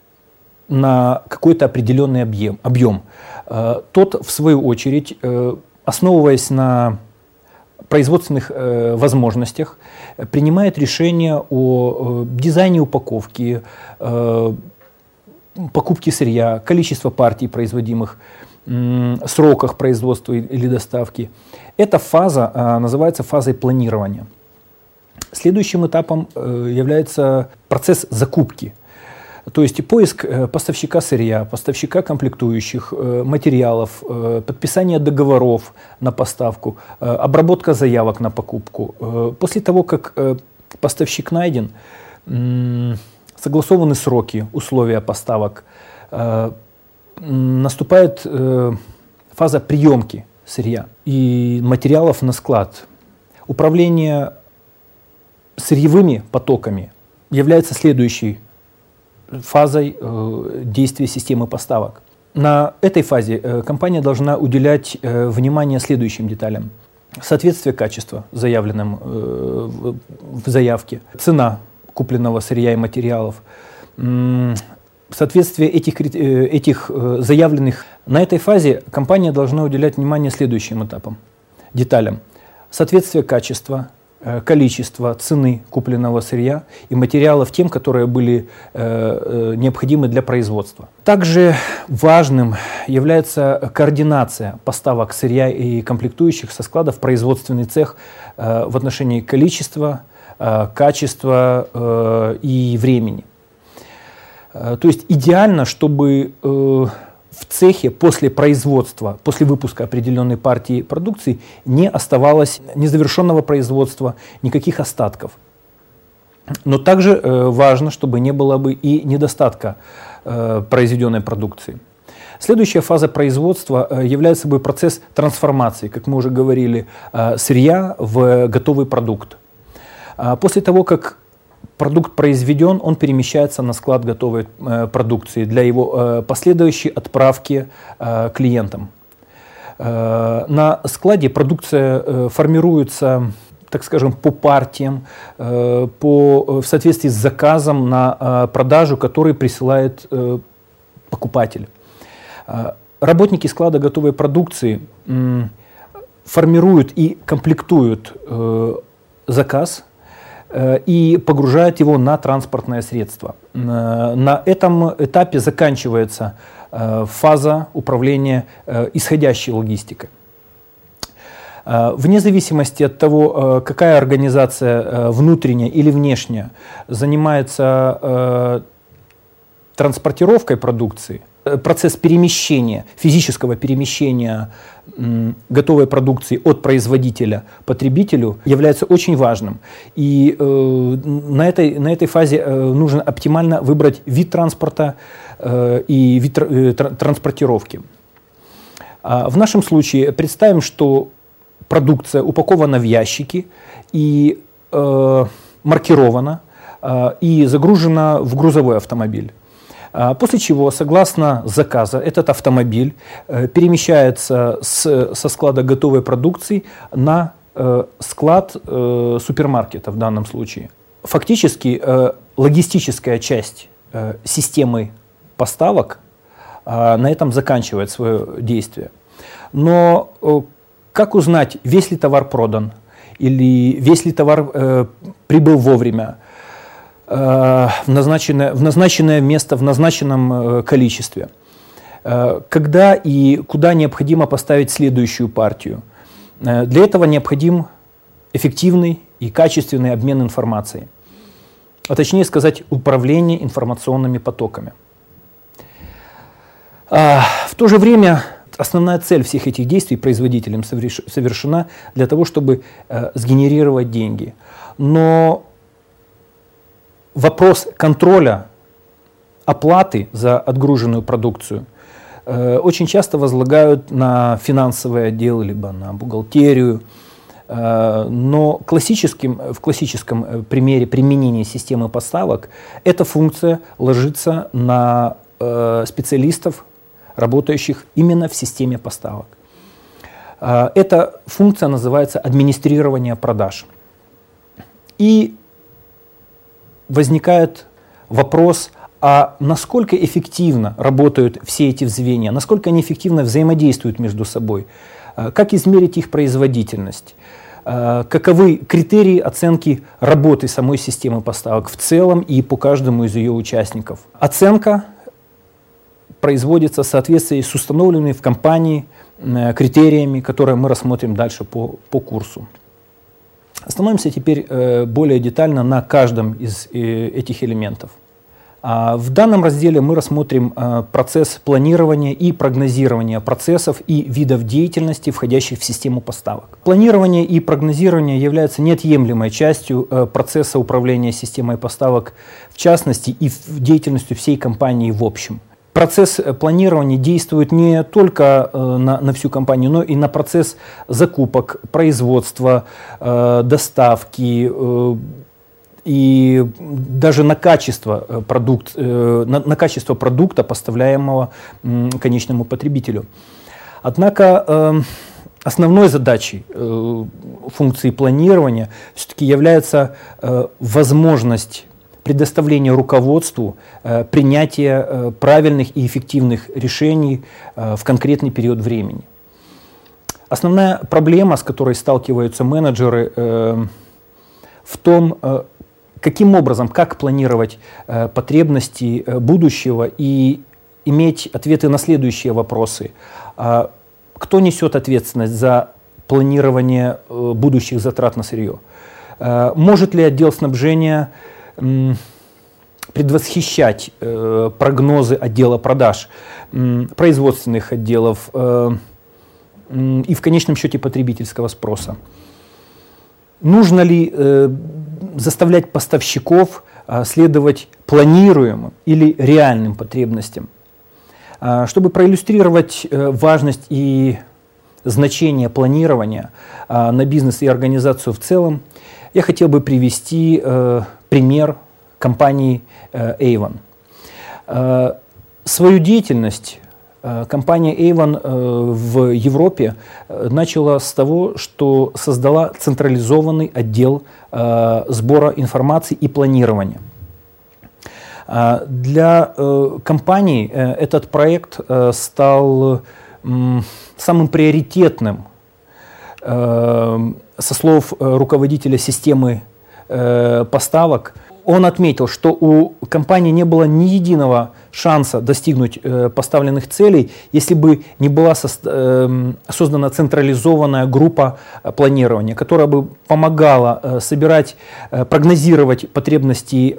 на какой-то определенный объем. объем. Э, тот, в свою очередь, э, основываясь на производственных э, возможностях, э, принимает решение о э, дизайне упаковки, э, покупки сырья, количество партий производимых, сроках производства или доставки. Эта фаза а, называется фазой планирования. Следующим этапом а, является процесс закупки, то есть поиск а, поставщика сырья, поставщика комплектующих, а, материалов, а, подписание договоров на поставку, а, обработка заявок на покупку. А, после того, как а, поставщик найден, согласованы сроки, условия поставок, э, наступает э, фаза приемки сырья и материалов на склад. Управление сырьевыми потоками является следующей фазой э, действия системы поставок. На этой фазе э, компания должна уделять э, внимание следующим деталям. Соответствие качества заявленным э, в, в заявке, цена купленного сырья и материалов, соответствие этих, этих заявленных. На этой фазе компания должна уделять внимание следующим этапам, деталям. Соответствие качества, количества, цены купленного сырья и материалов тем, которые были необходимы для производства. Также важным является координация поставок сырья и комплектующих со складов в производственный цех в отношении количества, качества э, и времени. Э, то есть идеально, чтобы э, в цехе после производства, после выпуска определенной партии продукции не оставалось незавершенного производства, никаких остатков. Но также э, важно, чтобы не было бы и недостатка э, произведенной продукции. Следующая фаза производства является собой процесс трансформации, как мы уже говорили, сырья в готовый продукт. После того, как продукт произведен, он перемещается на склад готовой продукции для его последующей отправки клиентам. На складе продукция формируется, так скажем, по партиям, по, в соответствии с заказом на продажу, который присылает покупатель. Работники склада готовой продукции формируют и комплектуют заказ и погружают его на транспортное средство. На этом этапе заканчивается фаза управления исходящей логистикой. Вне зависимости от того, какая организация, внутренняя или внешняя, занимается транспортировкой продукции, процесс перемещения, физического перемещения готовой продукции от производителя к потребителю является очень важным. И э, на, этой, на этой фазе э, нужно оптимально выбрать вид транспорта э, и вид э, транспортировки. А в нашем случае представим, что продукция упакована в ящики и э, маркирована э, и загружена в грузовой автомобиль. После чего, согласно заказа, этот автомобиль э, перемещается с, со склада готовой продукции на э, склад э, супермаркета в данном случае. Фактически э, логистическая часть э, системы поставок э, на этом заканчивает свое действие. Но э, как узнать, весь ли товар продан или весь ли товар э, прибыл вовремя, в назначенное, в назначенное место, в назначенном количестве? Когда и куда необходимо поставить следующую партию? Для этого необходим эффективный и качественный обмен информацией, а точнее сказать, управление информационными потоками. В то же время основная цель всех этих действий производителем совершена для того, чтобы сгенерировать деньги. Но вопрос контроля оплаты за отгруженную продукцию э, очень часто возлагают на финансовый отдел, либо на бухгалтерию. Э, но классическим, в классическом примере применения системы поставок эта функция ложится на э, специалистов, работающих именно в системе поставок. Э, эта функция называется администрирование продаж. И возникает вопрос, а насколько эффективно работают все эти звенья, насколько они эффективно взаимодействуют между собой, как измерить их производительность, каковы критерии оценки работы самой системы поставок в целом и по каждому из ее участников. Оценка производится в соответствии с установленными в компании критериями, которые мы рассмотрим дальше по, по курсу. Остановимся теперь э, более детально на каждом из э, этих элементов. А в данном разделе мы рассмотрим э, процесс планирования и прогнозирования процессов и видов деятельности, входящих в систему поставок. Планирование и прогнозирование являются неотъемлемой частью э, процесса управления системой поставок, в частности, и в деятельностью всей компании в общем. Процесс планирования действует не только э, на, на всю компанию, но и на процесс закупок, производства, э, доставки э, и даже на качество, продукт, э, на, на качество продукта, поставляемого э, конечному потребителю. Однако э, основной задачей э, функции планирования все-таки является э, возможность предоставление руководству э, принятия э, правильных и эффективных решений э, в конкретный период времени. Основная проблема, с которой сталкиваются менеджеры, э, в том, э, каким образом, как планировать э, потребности э, будущего и иметь ответы на следующие вопросы. Э, кто несет ответственность за планирование э, будущих затрат на сырье? Э, может ли отдел снабжения предвосхищать э, прогнозы отдела продаж, э, производственных отделов э, э, и в конечном счете потребительского спроса? Нужно ли э, заставлять поставщиков э, следовать планируемым или реальным потребностям? Чтобы проиллюстрировать важность и значение планирования на бизнес и организацию в целом, я хотел бы привести пример компании Avon. Свою деятельность компания Avon в Европе начала с того, что создала централизованный отдел сбора информации и планирования. Для компании этот проект стал самым приоритетным, со слов руководителя системы поставок. Он отметил, что у компании не было ни единого шанса достигнуть поставленных целей, если бы не была создана централизованная группа планирования, которая бы помогала собирать, прогнозировать потребности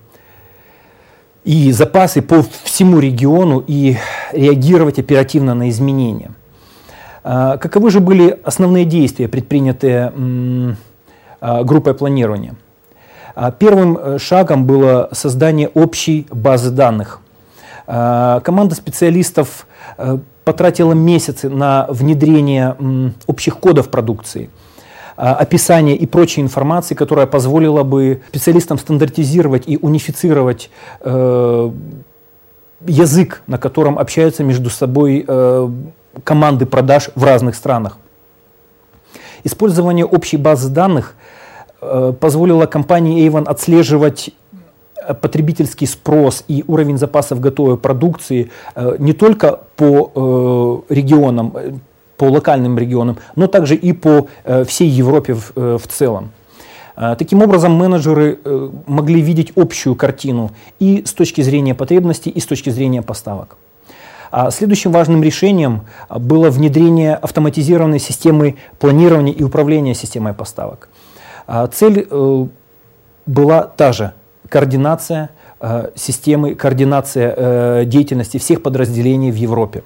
и запасы по всему региону и реагировать оперативно на изменения. Каковы же были основные действия, предпринятые группой планирования? Первым шагом было создание общей базы данных. Команда специалистов потратила месяцы на внедрение общих кодов продукции, описание и прочей информации, которая позволила бы специалистам стандартизировать и унифицировать э, язык, на котором общаются между собой э, команды продаж в разных странах. Использование общей базы данных э, позволило компании Avon отслеживать потребительский спрос и уровень запасов готовой продукции э, не только по э, регионам, по локальным регионам, но также и по э, всей Европе в, э, в целом. Э, таким образом, менеджеры э, могли видеть общую картину и с точки зрения потребностей, и с точки зрения поставок. А следующим важным решением было внедрение автоматизированной системы планирования и управления системой поставок. А цель э, была та же – координация э, системы, координация э, деятельности всех подразделений в Европе.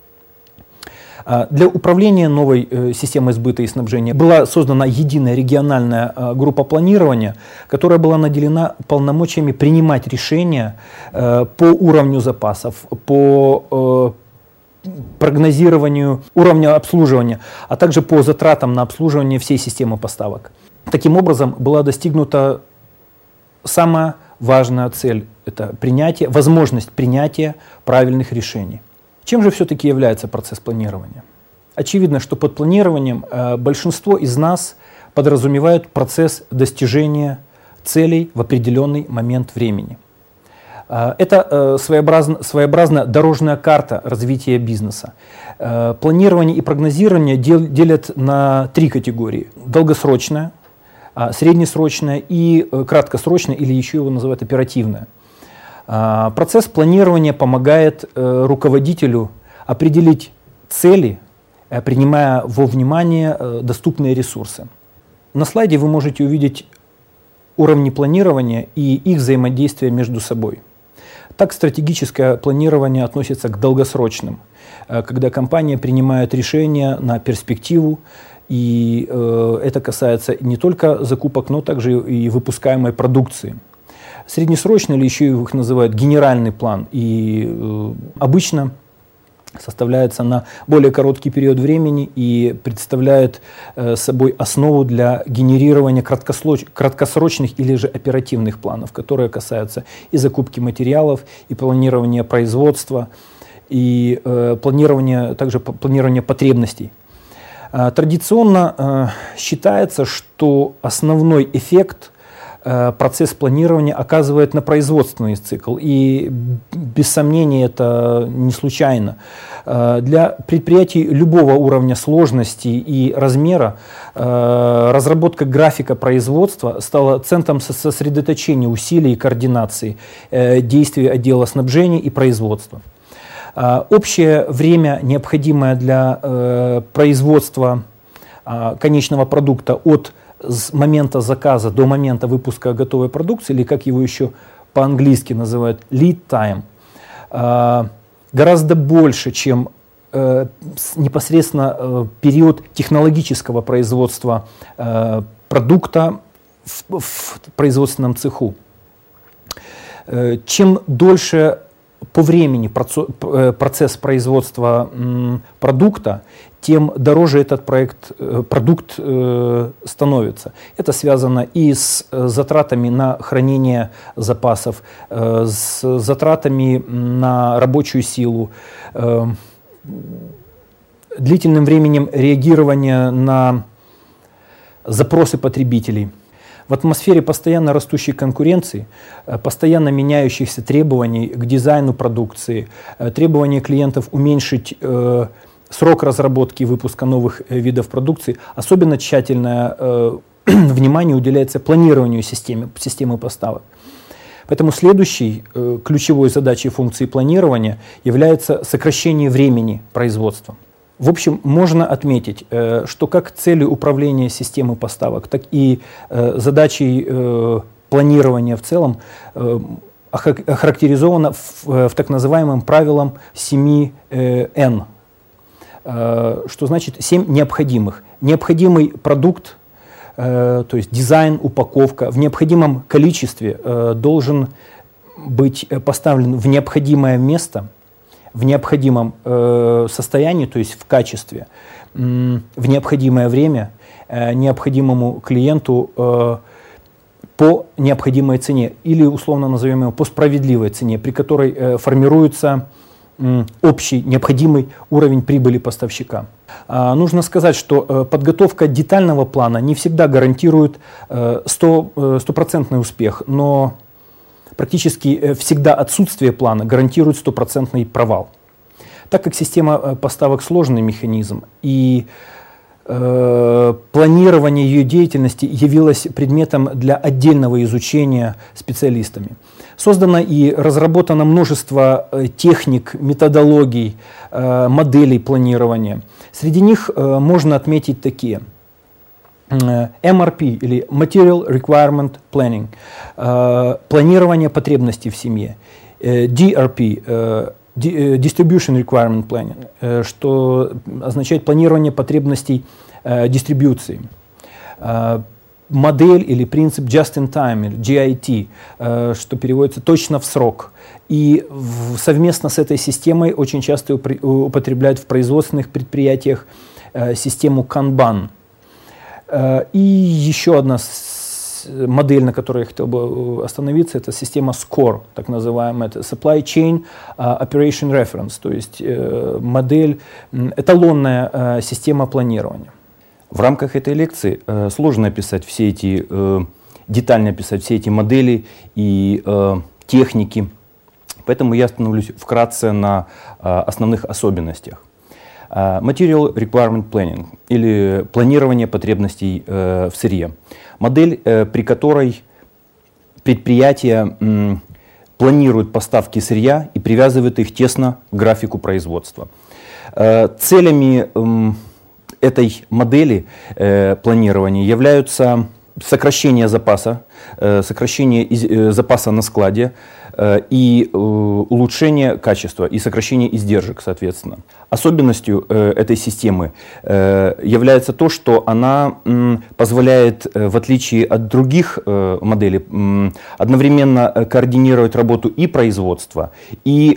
Для управления новой э, системой сбыта и снабжения была создана единая региональная э, группа планирования, которая была наделена полномочиями принимать решения э, по уровню запасов, по э, прогнозированию уровня обслуживания, а также по затратам на обслуживание всей системы поставок. Таким образом, была достигнута самая важная цель – это принятие, возможность принятия правильных решений. Чем же все-таки является процесс планирования? Очевидно, что под планированием э, большинство из нас подразумевают процесс достижения целей в определенный момент времени. Э, это э, своеобразно, своеобразная дорожная карта развития бизнеса. Э, планирование и прогнозирование дел, делят на три категории. Долгосрочное, э, среднесрочное и э, краткосрочное, или еще его называют оперативное. Процесс планирования помогает э, руководителю определить цели, э, принимая во внимание э, доступные ресурсы. На слайде вы можете увидеть уровни планирования и их взаимодействие между собой. Так, стратегическое планирование относится к долгосрочным, э, когда компания принимает решения на перспективу, и э, это касается не только закупок, но также и выпускаемой продукции. Среднесрочный, или еще их называют генеральный план, и э, обычно составляется на более короткий период времени и представляет э, собой основу для генерирования краткосрочных или же оперативных планов, которые касаются и закупки материалов, и планирования производства, и э, планирования, также планирования потребностей. Э, традиционно э, считается, что основной эффект процесс планирования оказывает на производственный цикл. И без сомнения это не случайно. Для предприятий любого уровня сложности и размера разработка графика производства стала центром сосредоточения усилий и координации действий отдела снабжения и производства. Общее время, необходимое для производства конечного продукта от с момента заказа до момента выпуска готовой продукции, или как его еще по-английски называют, lead time, гораздо больше, чем непосредственно период технологического производства продукта в производственном цеху. Чем дольше по времени процесс производства продукта, тем дороже этот проект, продукт становится. Это связано и с затратами на хранение запасов, с затратами на рабочую силу, длительным временем реагирования на запросы потребителей. В атмосфере постоянно растущей конкуренции, постоянно меняющихся требований к дизайну продукции, требования клиентов уменьшить э, срок разработки и выпуска новых э, видов продукции, особенно тщательное э, внимание уделяется планированию системы, системы поставок. Поэтому следующей э, ключевой задачей функции планирования является сокращение времени производства. В общем, можно отметить, что как целью управления системой поставок, так и задачей планирования в целом охарактеризована в, в так называемом правилом семи эн, что значит семь необходимых. Необходимый продукт, то есть дизайн, упаковка, в необходимом количестве должен быть поставлен в необходимое место, в необходимом э, состоянии, то есть в качестве, э, в необходимое время, э, необходимому клиенту э, по необходимой цене, или условно назовем его по справедливой цене, при которой э, формируется э, общий необходимый уровень прибыли поставщика. А, нужно сказать, что э, подготовка детального плана не всегда гарантирует э, стопроцентный успех, но практически всегда отсутствие плана гарантирует стопроцентный провал. Так как система поставок сложный механизм, и э, планирование ее деятельности явилось предметом для отдельного изучения специалистами. Создано и разработано множество техник, методологий, э, моделей планирования. Среди них э, можно отметить такие. эм ар пи или Material Requirement Planning, э, планирование потребностей в семье, э, ди ар пи, э, Distribution Requirement Planning, э, что означает планирование потребностей э, дистрибьюции, э, модель или принцип Just in Time, или джи ай ти, э, что переводится точно в срок. И в, совместно с этой системой очень часто употребляют в производственных предприятиях э, систему Kanban. И еще одна модель, на которой я хотел бы остановиться, это система скор, так называемая, это Supply Chain Operation Reference, то есть модель, эталонная система планирования. В рамках этой лекции сложно описать все эти, детально описать все эти модели и техники, поэтому я остановлюсь вкратце на основных особенностях. Material Requirement Planning, или планирование потребностей э, в сырье. Модель, э, при которой предприятия э, планируют поставки сырья и привязывают их тесно к графику производства. Э, целями э, этой модели э, планирования являются сокращение запаса, э, сокращение из, э, запаса на складе, и улучшение качества и сокращение издержек, соответственно. Особенностью этой системы является то, что она позволяет, в отличие от других моделей, одновременно координировать работу и производства, и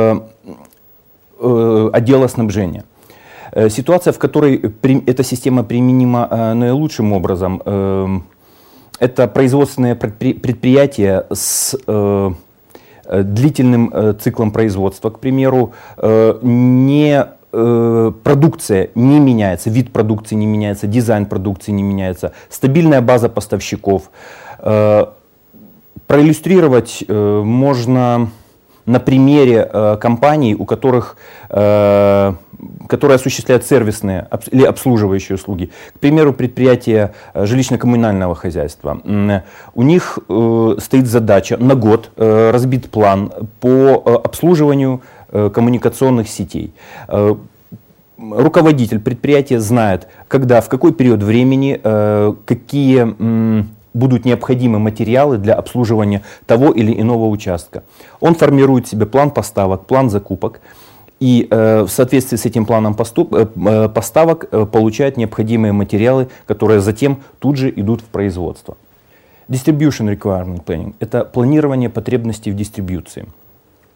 отдела снабжения. Ситуация, в которой эта система применима наилучшим образом, это производственные предприятия с длительным э, циклом производства, к примеру, э, не, э, продукция не меняется, вид продукции не меняется, дизайн продукции не меняется, стабильная база поставщиков. Э, проиллюстрировать э, можно на примере э, компаний, у которых, э, которые осуществляют сервисные или обслуживающие услуги. К примеру, предприятия жилищно-коммунального хозяйства. У них э, стоит задача на год, э, разбит план по э, обслуживанию э, коммуникационных сетей. Э, руководитель предприятия знает, когда, в какой период времени, э, какие э, будут необходимы материалы для обслуживания того или иного участка. Он формирует себе план поставок, план закупок. И э, в соответствии с этим планом поступ, э, поставок э, получают необходимые материалы, которые затем тут же идут в производство. Distribution Requirement Planning – это планирование потребностей в дистрибьюции.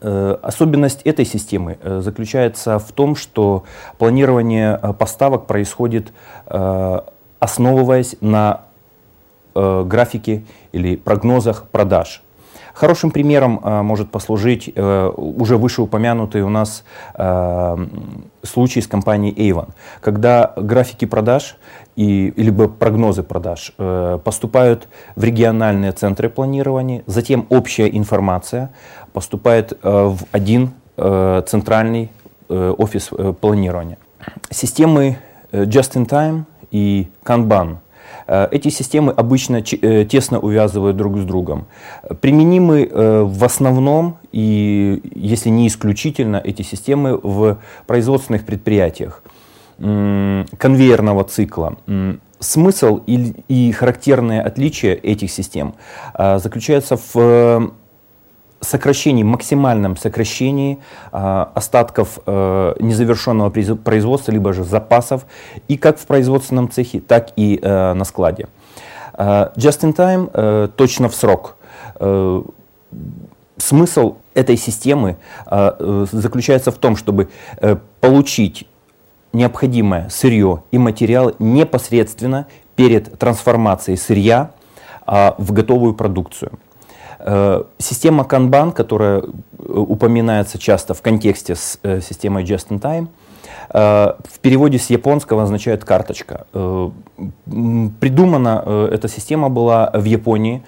Особенность этой системы заключается в том, что планирование поставок происходит, основываясь на графике или прогнозах продаж. Хорошим примером может послужить уже вышеупомянутый у нас случай с компанией Avon, когда графики продаж и, либо прогнозы продаж поступают в региональные центры планирования, затем общая информация поступает в один центральный офис планирования. Системы Just-in-Time и Kanban. Эти системы обычно тесно увязывают друг с другом. Применимы в основном, и если не исключительно, эти системы в производственных предприятиях конвейерного цикла. Смысл и, и характерное отличие этих систем заключается в сокращении, максимальном сокращении э, остатков э, незавершенного производства, либо же запасов, и как в производственном цехе, так и э, на складе. Э, Just-in-time, э, точно в срок. Э, смысл этой системы э, заключается в том, чтобы э, получить необходимое сырье и материал непосредственно перед трансформацией сырья э, в готовую продукцию. Система Kanban, которая упоминается часто в контексте с системой Just-in-Time, в переводе с японского означает «карточка». Придумана эта система была в Японии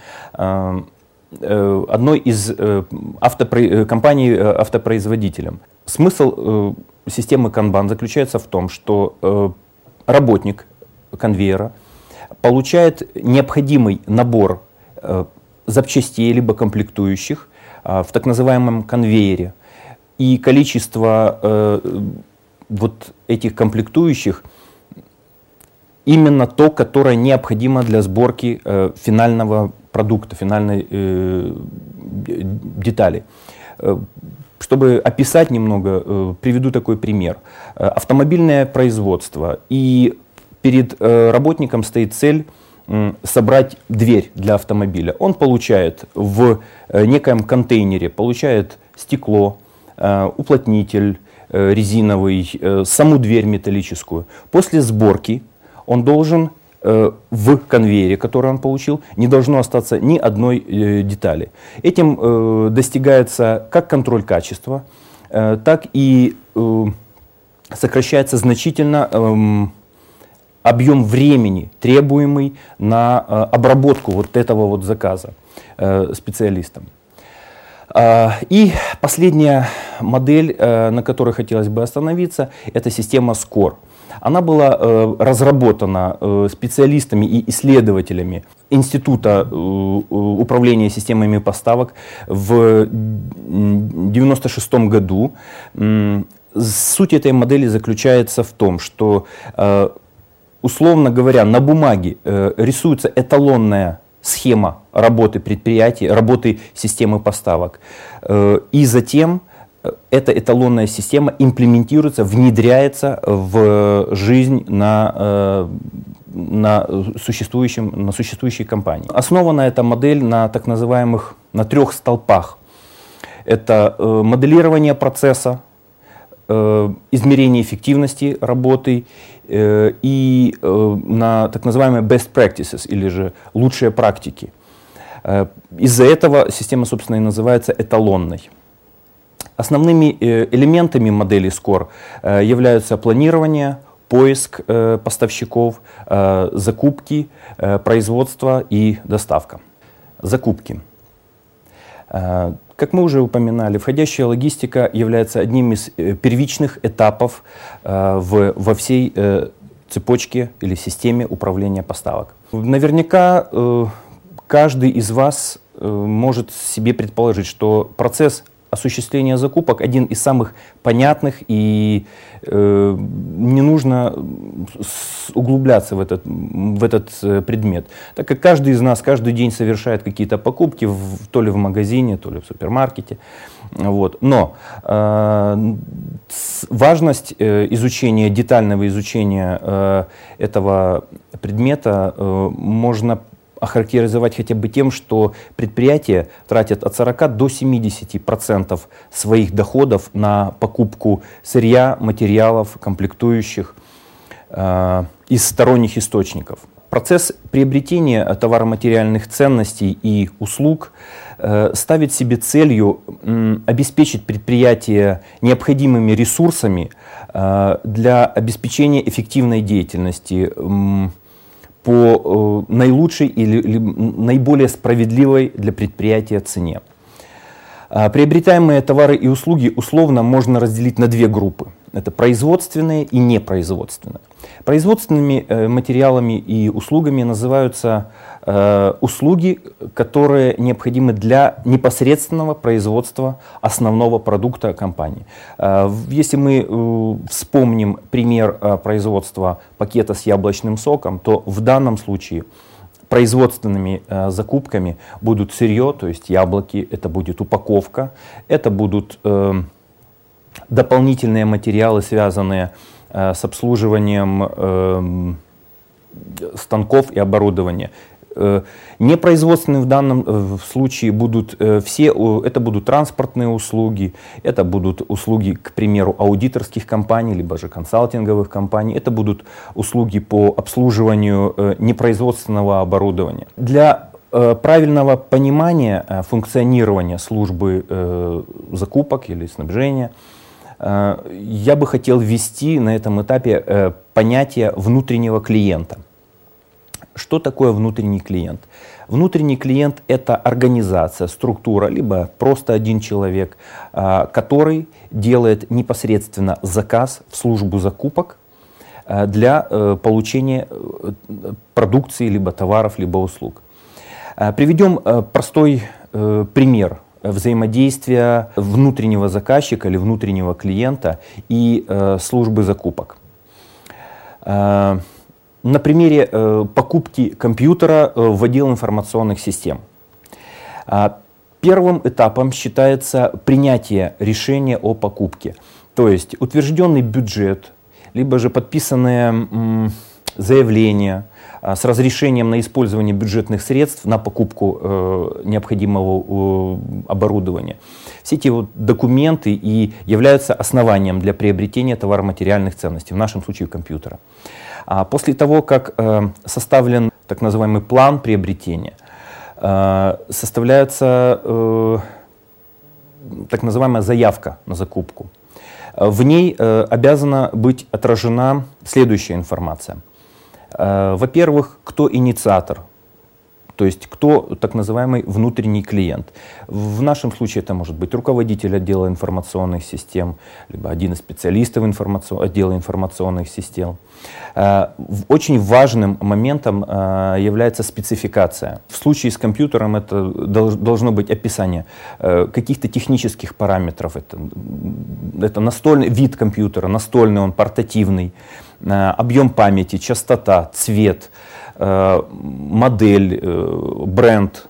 одной из автопро... компаний автопроизводителем. Смысл системы Kanban заключается в том, что работник конвейера получает необходимый набор запчастей либо комплектующих а, в так называемом конвейере. И количество э, вот этих комплектующих именно то, которое необходимо для сборки э, финального продукта, финальной э, детали. Э, чтобы описать немного, э, приведу такой пример. Э, автомобильное производство. И перед э, работником стоит цель собрать дверь для автомобиля. Он получает в некоем контейнере, получает стекло, уплотнитель резиновый, саму дверь металлическую. После сборки он должен в конвейере, который он получил, не должно остаться ни одной детали. Этим достигается как контроль качества, так и сокращается значительно объем времени, требуемый на э, обработку вот этого вот заказа э, специалистам. Э, и последняя модель, э, на которой хотелось бы остановиться, это система скор. Она была э, разработана э, специалистами и исследователями Института э, управления системами поставок в девяносто шестом году. Э, суть этой модели заключается в том, что э, условно говоря, на бумаге э, рисуется эталонная схема работы предприятия, работы системы поставок. Э, и затем эта эталонная система имплементируется, внедряется в жизнь на, э, на, существующем, на существующей компании. Основана эта модель на так называемых, на трех столпах. Это э, моделирование процесса, измерение эффективности работы э, и э, на так называемые best practices, или же лучшие практики. Э, из-за этого система, собственно, и называется эталонной. Основными э, элементами модели скор э, являются планирование, поиск э, поставщиков, э, закупки, э, производство и доставка. Закупки. Э, Как мы уже упоминали, входящая логистика является одним из первичных этапов э, в, во всей э, цепочке или системе управления поставок. Наверняка э, каждый из вас э, может себе предположить, что процесс осуществления закупок один из самых понятных, и э, не нужно углубляться в этот, в этот предмет, так как каждый из нас каждый день совершает какие-то покупки, в, то ли в магазине, то ли в супермаркете. Вот. Но э, важность э, изучения, детального изучения э, этого предмета э, можно охарактеризовать хотя бы тем, что предприятия тратят от сорока до семидесяти процентов своих доходов на покупку сырья, материалов, комплектующих э, из сторонних источников. Процесс приобретения товаро-материальных ценностей и услуг э, ставит себе целью э, обеспечить предприятие необходимыми ресурсами э, для обеспечения эффективной деятельности э, по э, наилучшей или, или наиболее справедливой для предприятия цене. Э, приобретаемые товары и услуги условно можно разделить на две группы. Это производственные и непроизводственные. Производственными э, материалами и услугами называются э, услуги, которые необходимы для непосредственного производства основного продукта компании. Э, если мы э, вспомним пример э, производства пакета с яблочным соком, то в данном случае производственными э, закупками будут сырье, то есть яблоки, это будет упаковка, это будут э, дополнительные материалы, связанные э, с обслуживанием э, станков и оборудования. Э, непроизводственные в данном э, случае будут э, все, э, это будут транспортные услуги, это будут услуги, к примеру, аудиторских компаний, либо же консалтинговых компаний, это будут услуги по обслуживанию э, непроизводственного оборудования. Для э, правильного понимания э, функционирования службы э, закупок или снабжения я бы хотел ввести на этом этапе э, понятие внутреннего клиента. Что такое внутренний клиент? Внутренний клиент — это организация, структура, либо просто один человек, э, который делает непосредственно заказ в службу закупок э, для э, получения э, продукции, либо товаров, либо услуг. Э, приведем э, простой э, пример взаимодействия внутреннего заказчика или внутреннего клиента и э, службы закупок. Э, на примере э, покупки компьютера э, в отдел информационных систем. Э, первым этапом считается принятие решения о покупке, то есть утвержденный бюджет, либо же подписанное м, заявление с разрешением на использование бюджетных средств на покупку э, необходимого э, оборудования. Все эти вот документы и являются основанием для приобретения товаро-материальных ценностей, в нашем случае компьютера. А после того, как э, составлен так называемый план приобретения, э, составляется э, так называемая заявка на закупку. В ней э, обязана быть отражена следующая информация. Во-первых, кто инициатор, то есть кто так называемый внутренний клиент. В нашем случае это может быть руководитель отдела информационных систем, либо один из специалистов информацион... отдела информационных систем. Очень важным моментом является спецификация. В случае с компьютером это должно быть описание каких-то технических параметров. Это, это настольный вид компьютера, настольный он, портативный. Объем памяти, частота, цвет, модель, бренд,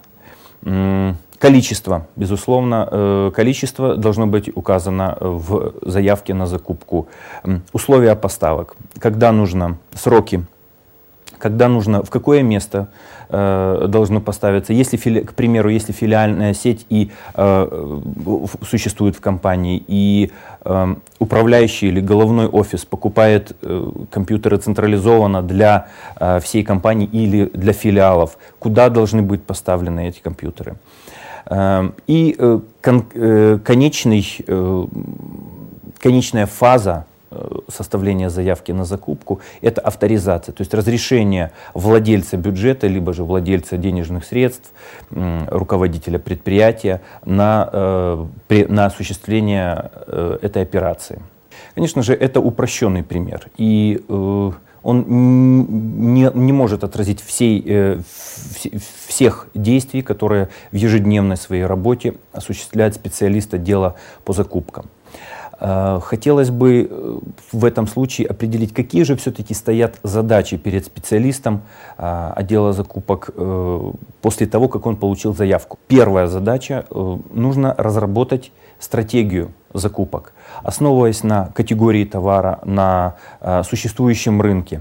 количество. Безусловно, количество должно быть указано в заявке на закупку. Условия поставок, когда нужно, сроки, когда нужно, в какое место э, должно поставиться. Если, к примеру, если филиальная сеть и, э, существует в компании, и э, управляющий или головной офис покупает э, компьютеры централизованно для э, всей компании или для филиалов, куда должны быть поставлены эти компьютеры. Э, и э, кон, э, конечный, э, конечная фаза составления заявки на закупку — это авторизация, то есть разрешение владельца бюджета, либо же владельца денежных средств, руководителя предприятия на, на осуществление этой операции. Конечно же, это упрощенный пример, и он не, не может отразить всей, всех действий, которые в ежедневной своей работе осуществляет специалист отдела по закупкам. Хотелось бы в этом случае определить, какие же все-таки стоят задачи перед специалистом отдела закупок после того, как он получил заявку. Первая задача — нужно разработать стратегию закупок, основываясь на категории товара, на существующем рынке.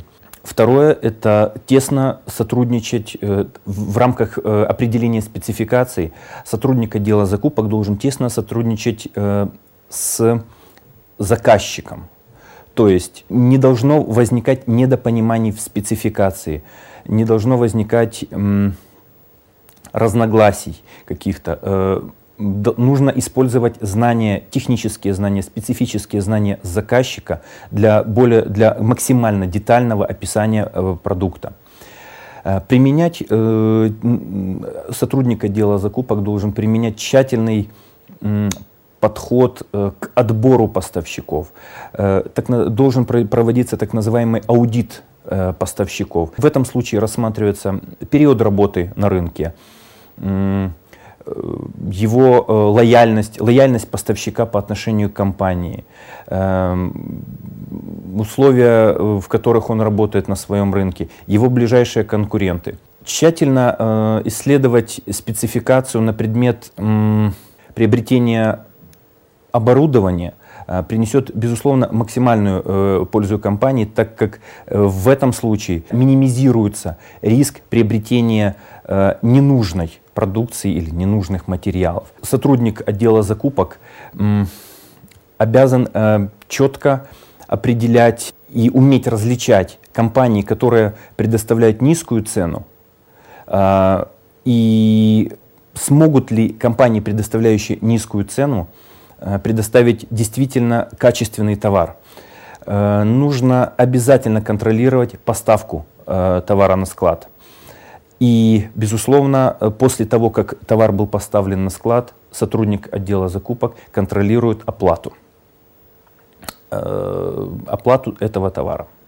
Второе – это тесно сотрудничать в рамках определения спецификаций. Сотрудник отдела закупок должен тесно сотрудничать с заказчиком. То есть не должно возникать недопониманий в спецификации, не должно возникать м, разногласий каких-то. Нужно использовать знания, технические знания, специфические знания заказчика для, более, для максимально детального описания э, продукта. Э, применять, э, сотрудник отдела закупок должен применять тщательный э, подход э, к отбору поставщиков. Э, так, должен про, проводиться так называемый аудит э, поставщиков. В этом случае рассматривается период работы на рынке, э, его э, лояльность, лояльность поставщика по отношению к компании, э, условия, в которых он работает на своем рынке, его ближайшие конкуренты. Тщательно э, исследовать спецификацию на предмет э, приобретения оборудования э, принесет, безусловно, максимальную э, пользу компании, так как э, в этом случае минимизируется риск приобретения э, ненужной продукции или ненужных материалов. Сотрудник отдела закупок м, обязан э, четко определять и уметь различать компании, которые предоставляют низкую цену, э, и смогут ли компании, предоставляющие низкую цену, э, предоставить действительно качественный товар. Э, нужно обязательно контролировать поставку э, товара на склад. И, безусловно, после того, как товар был поставлен на склад, сотрудник отдела закупок контролирует оплату, э, оплату этого товара.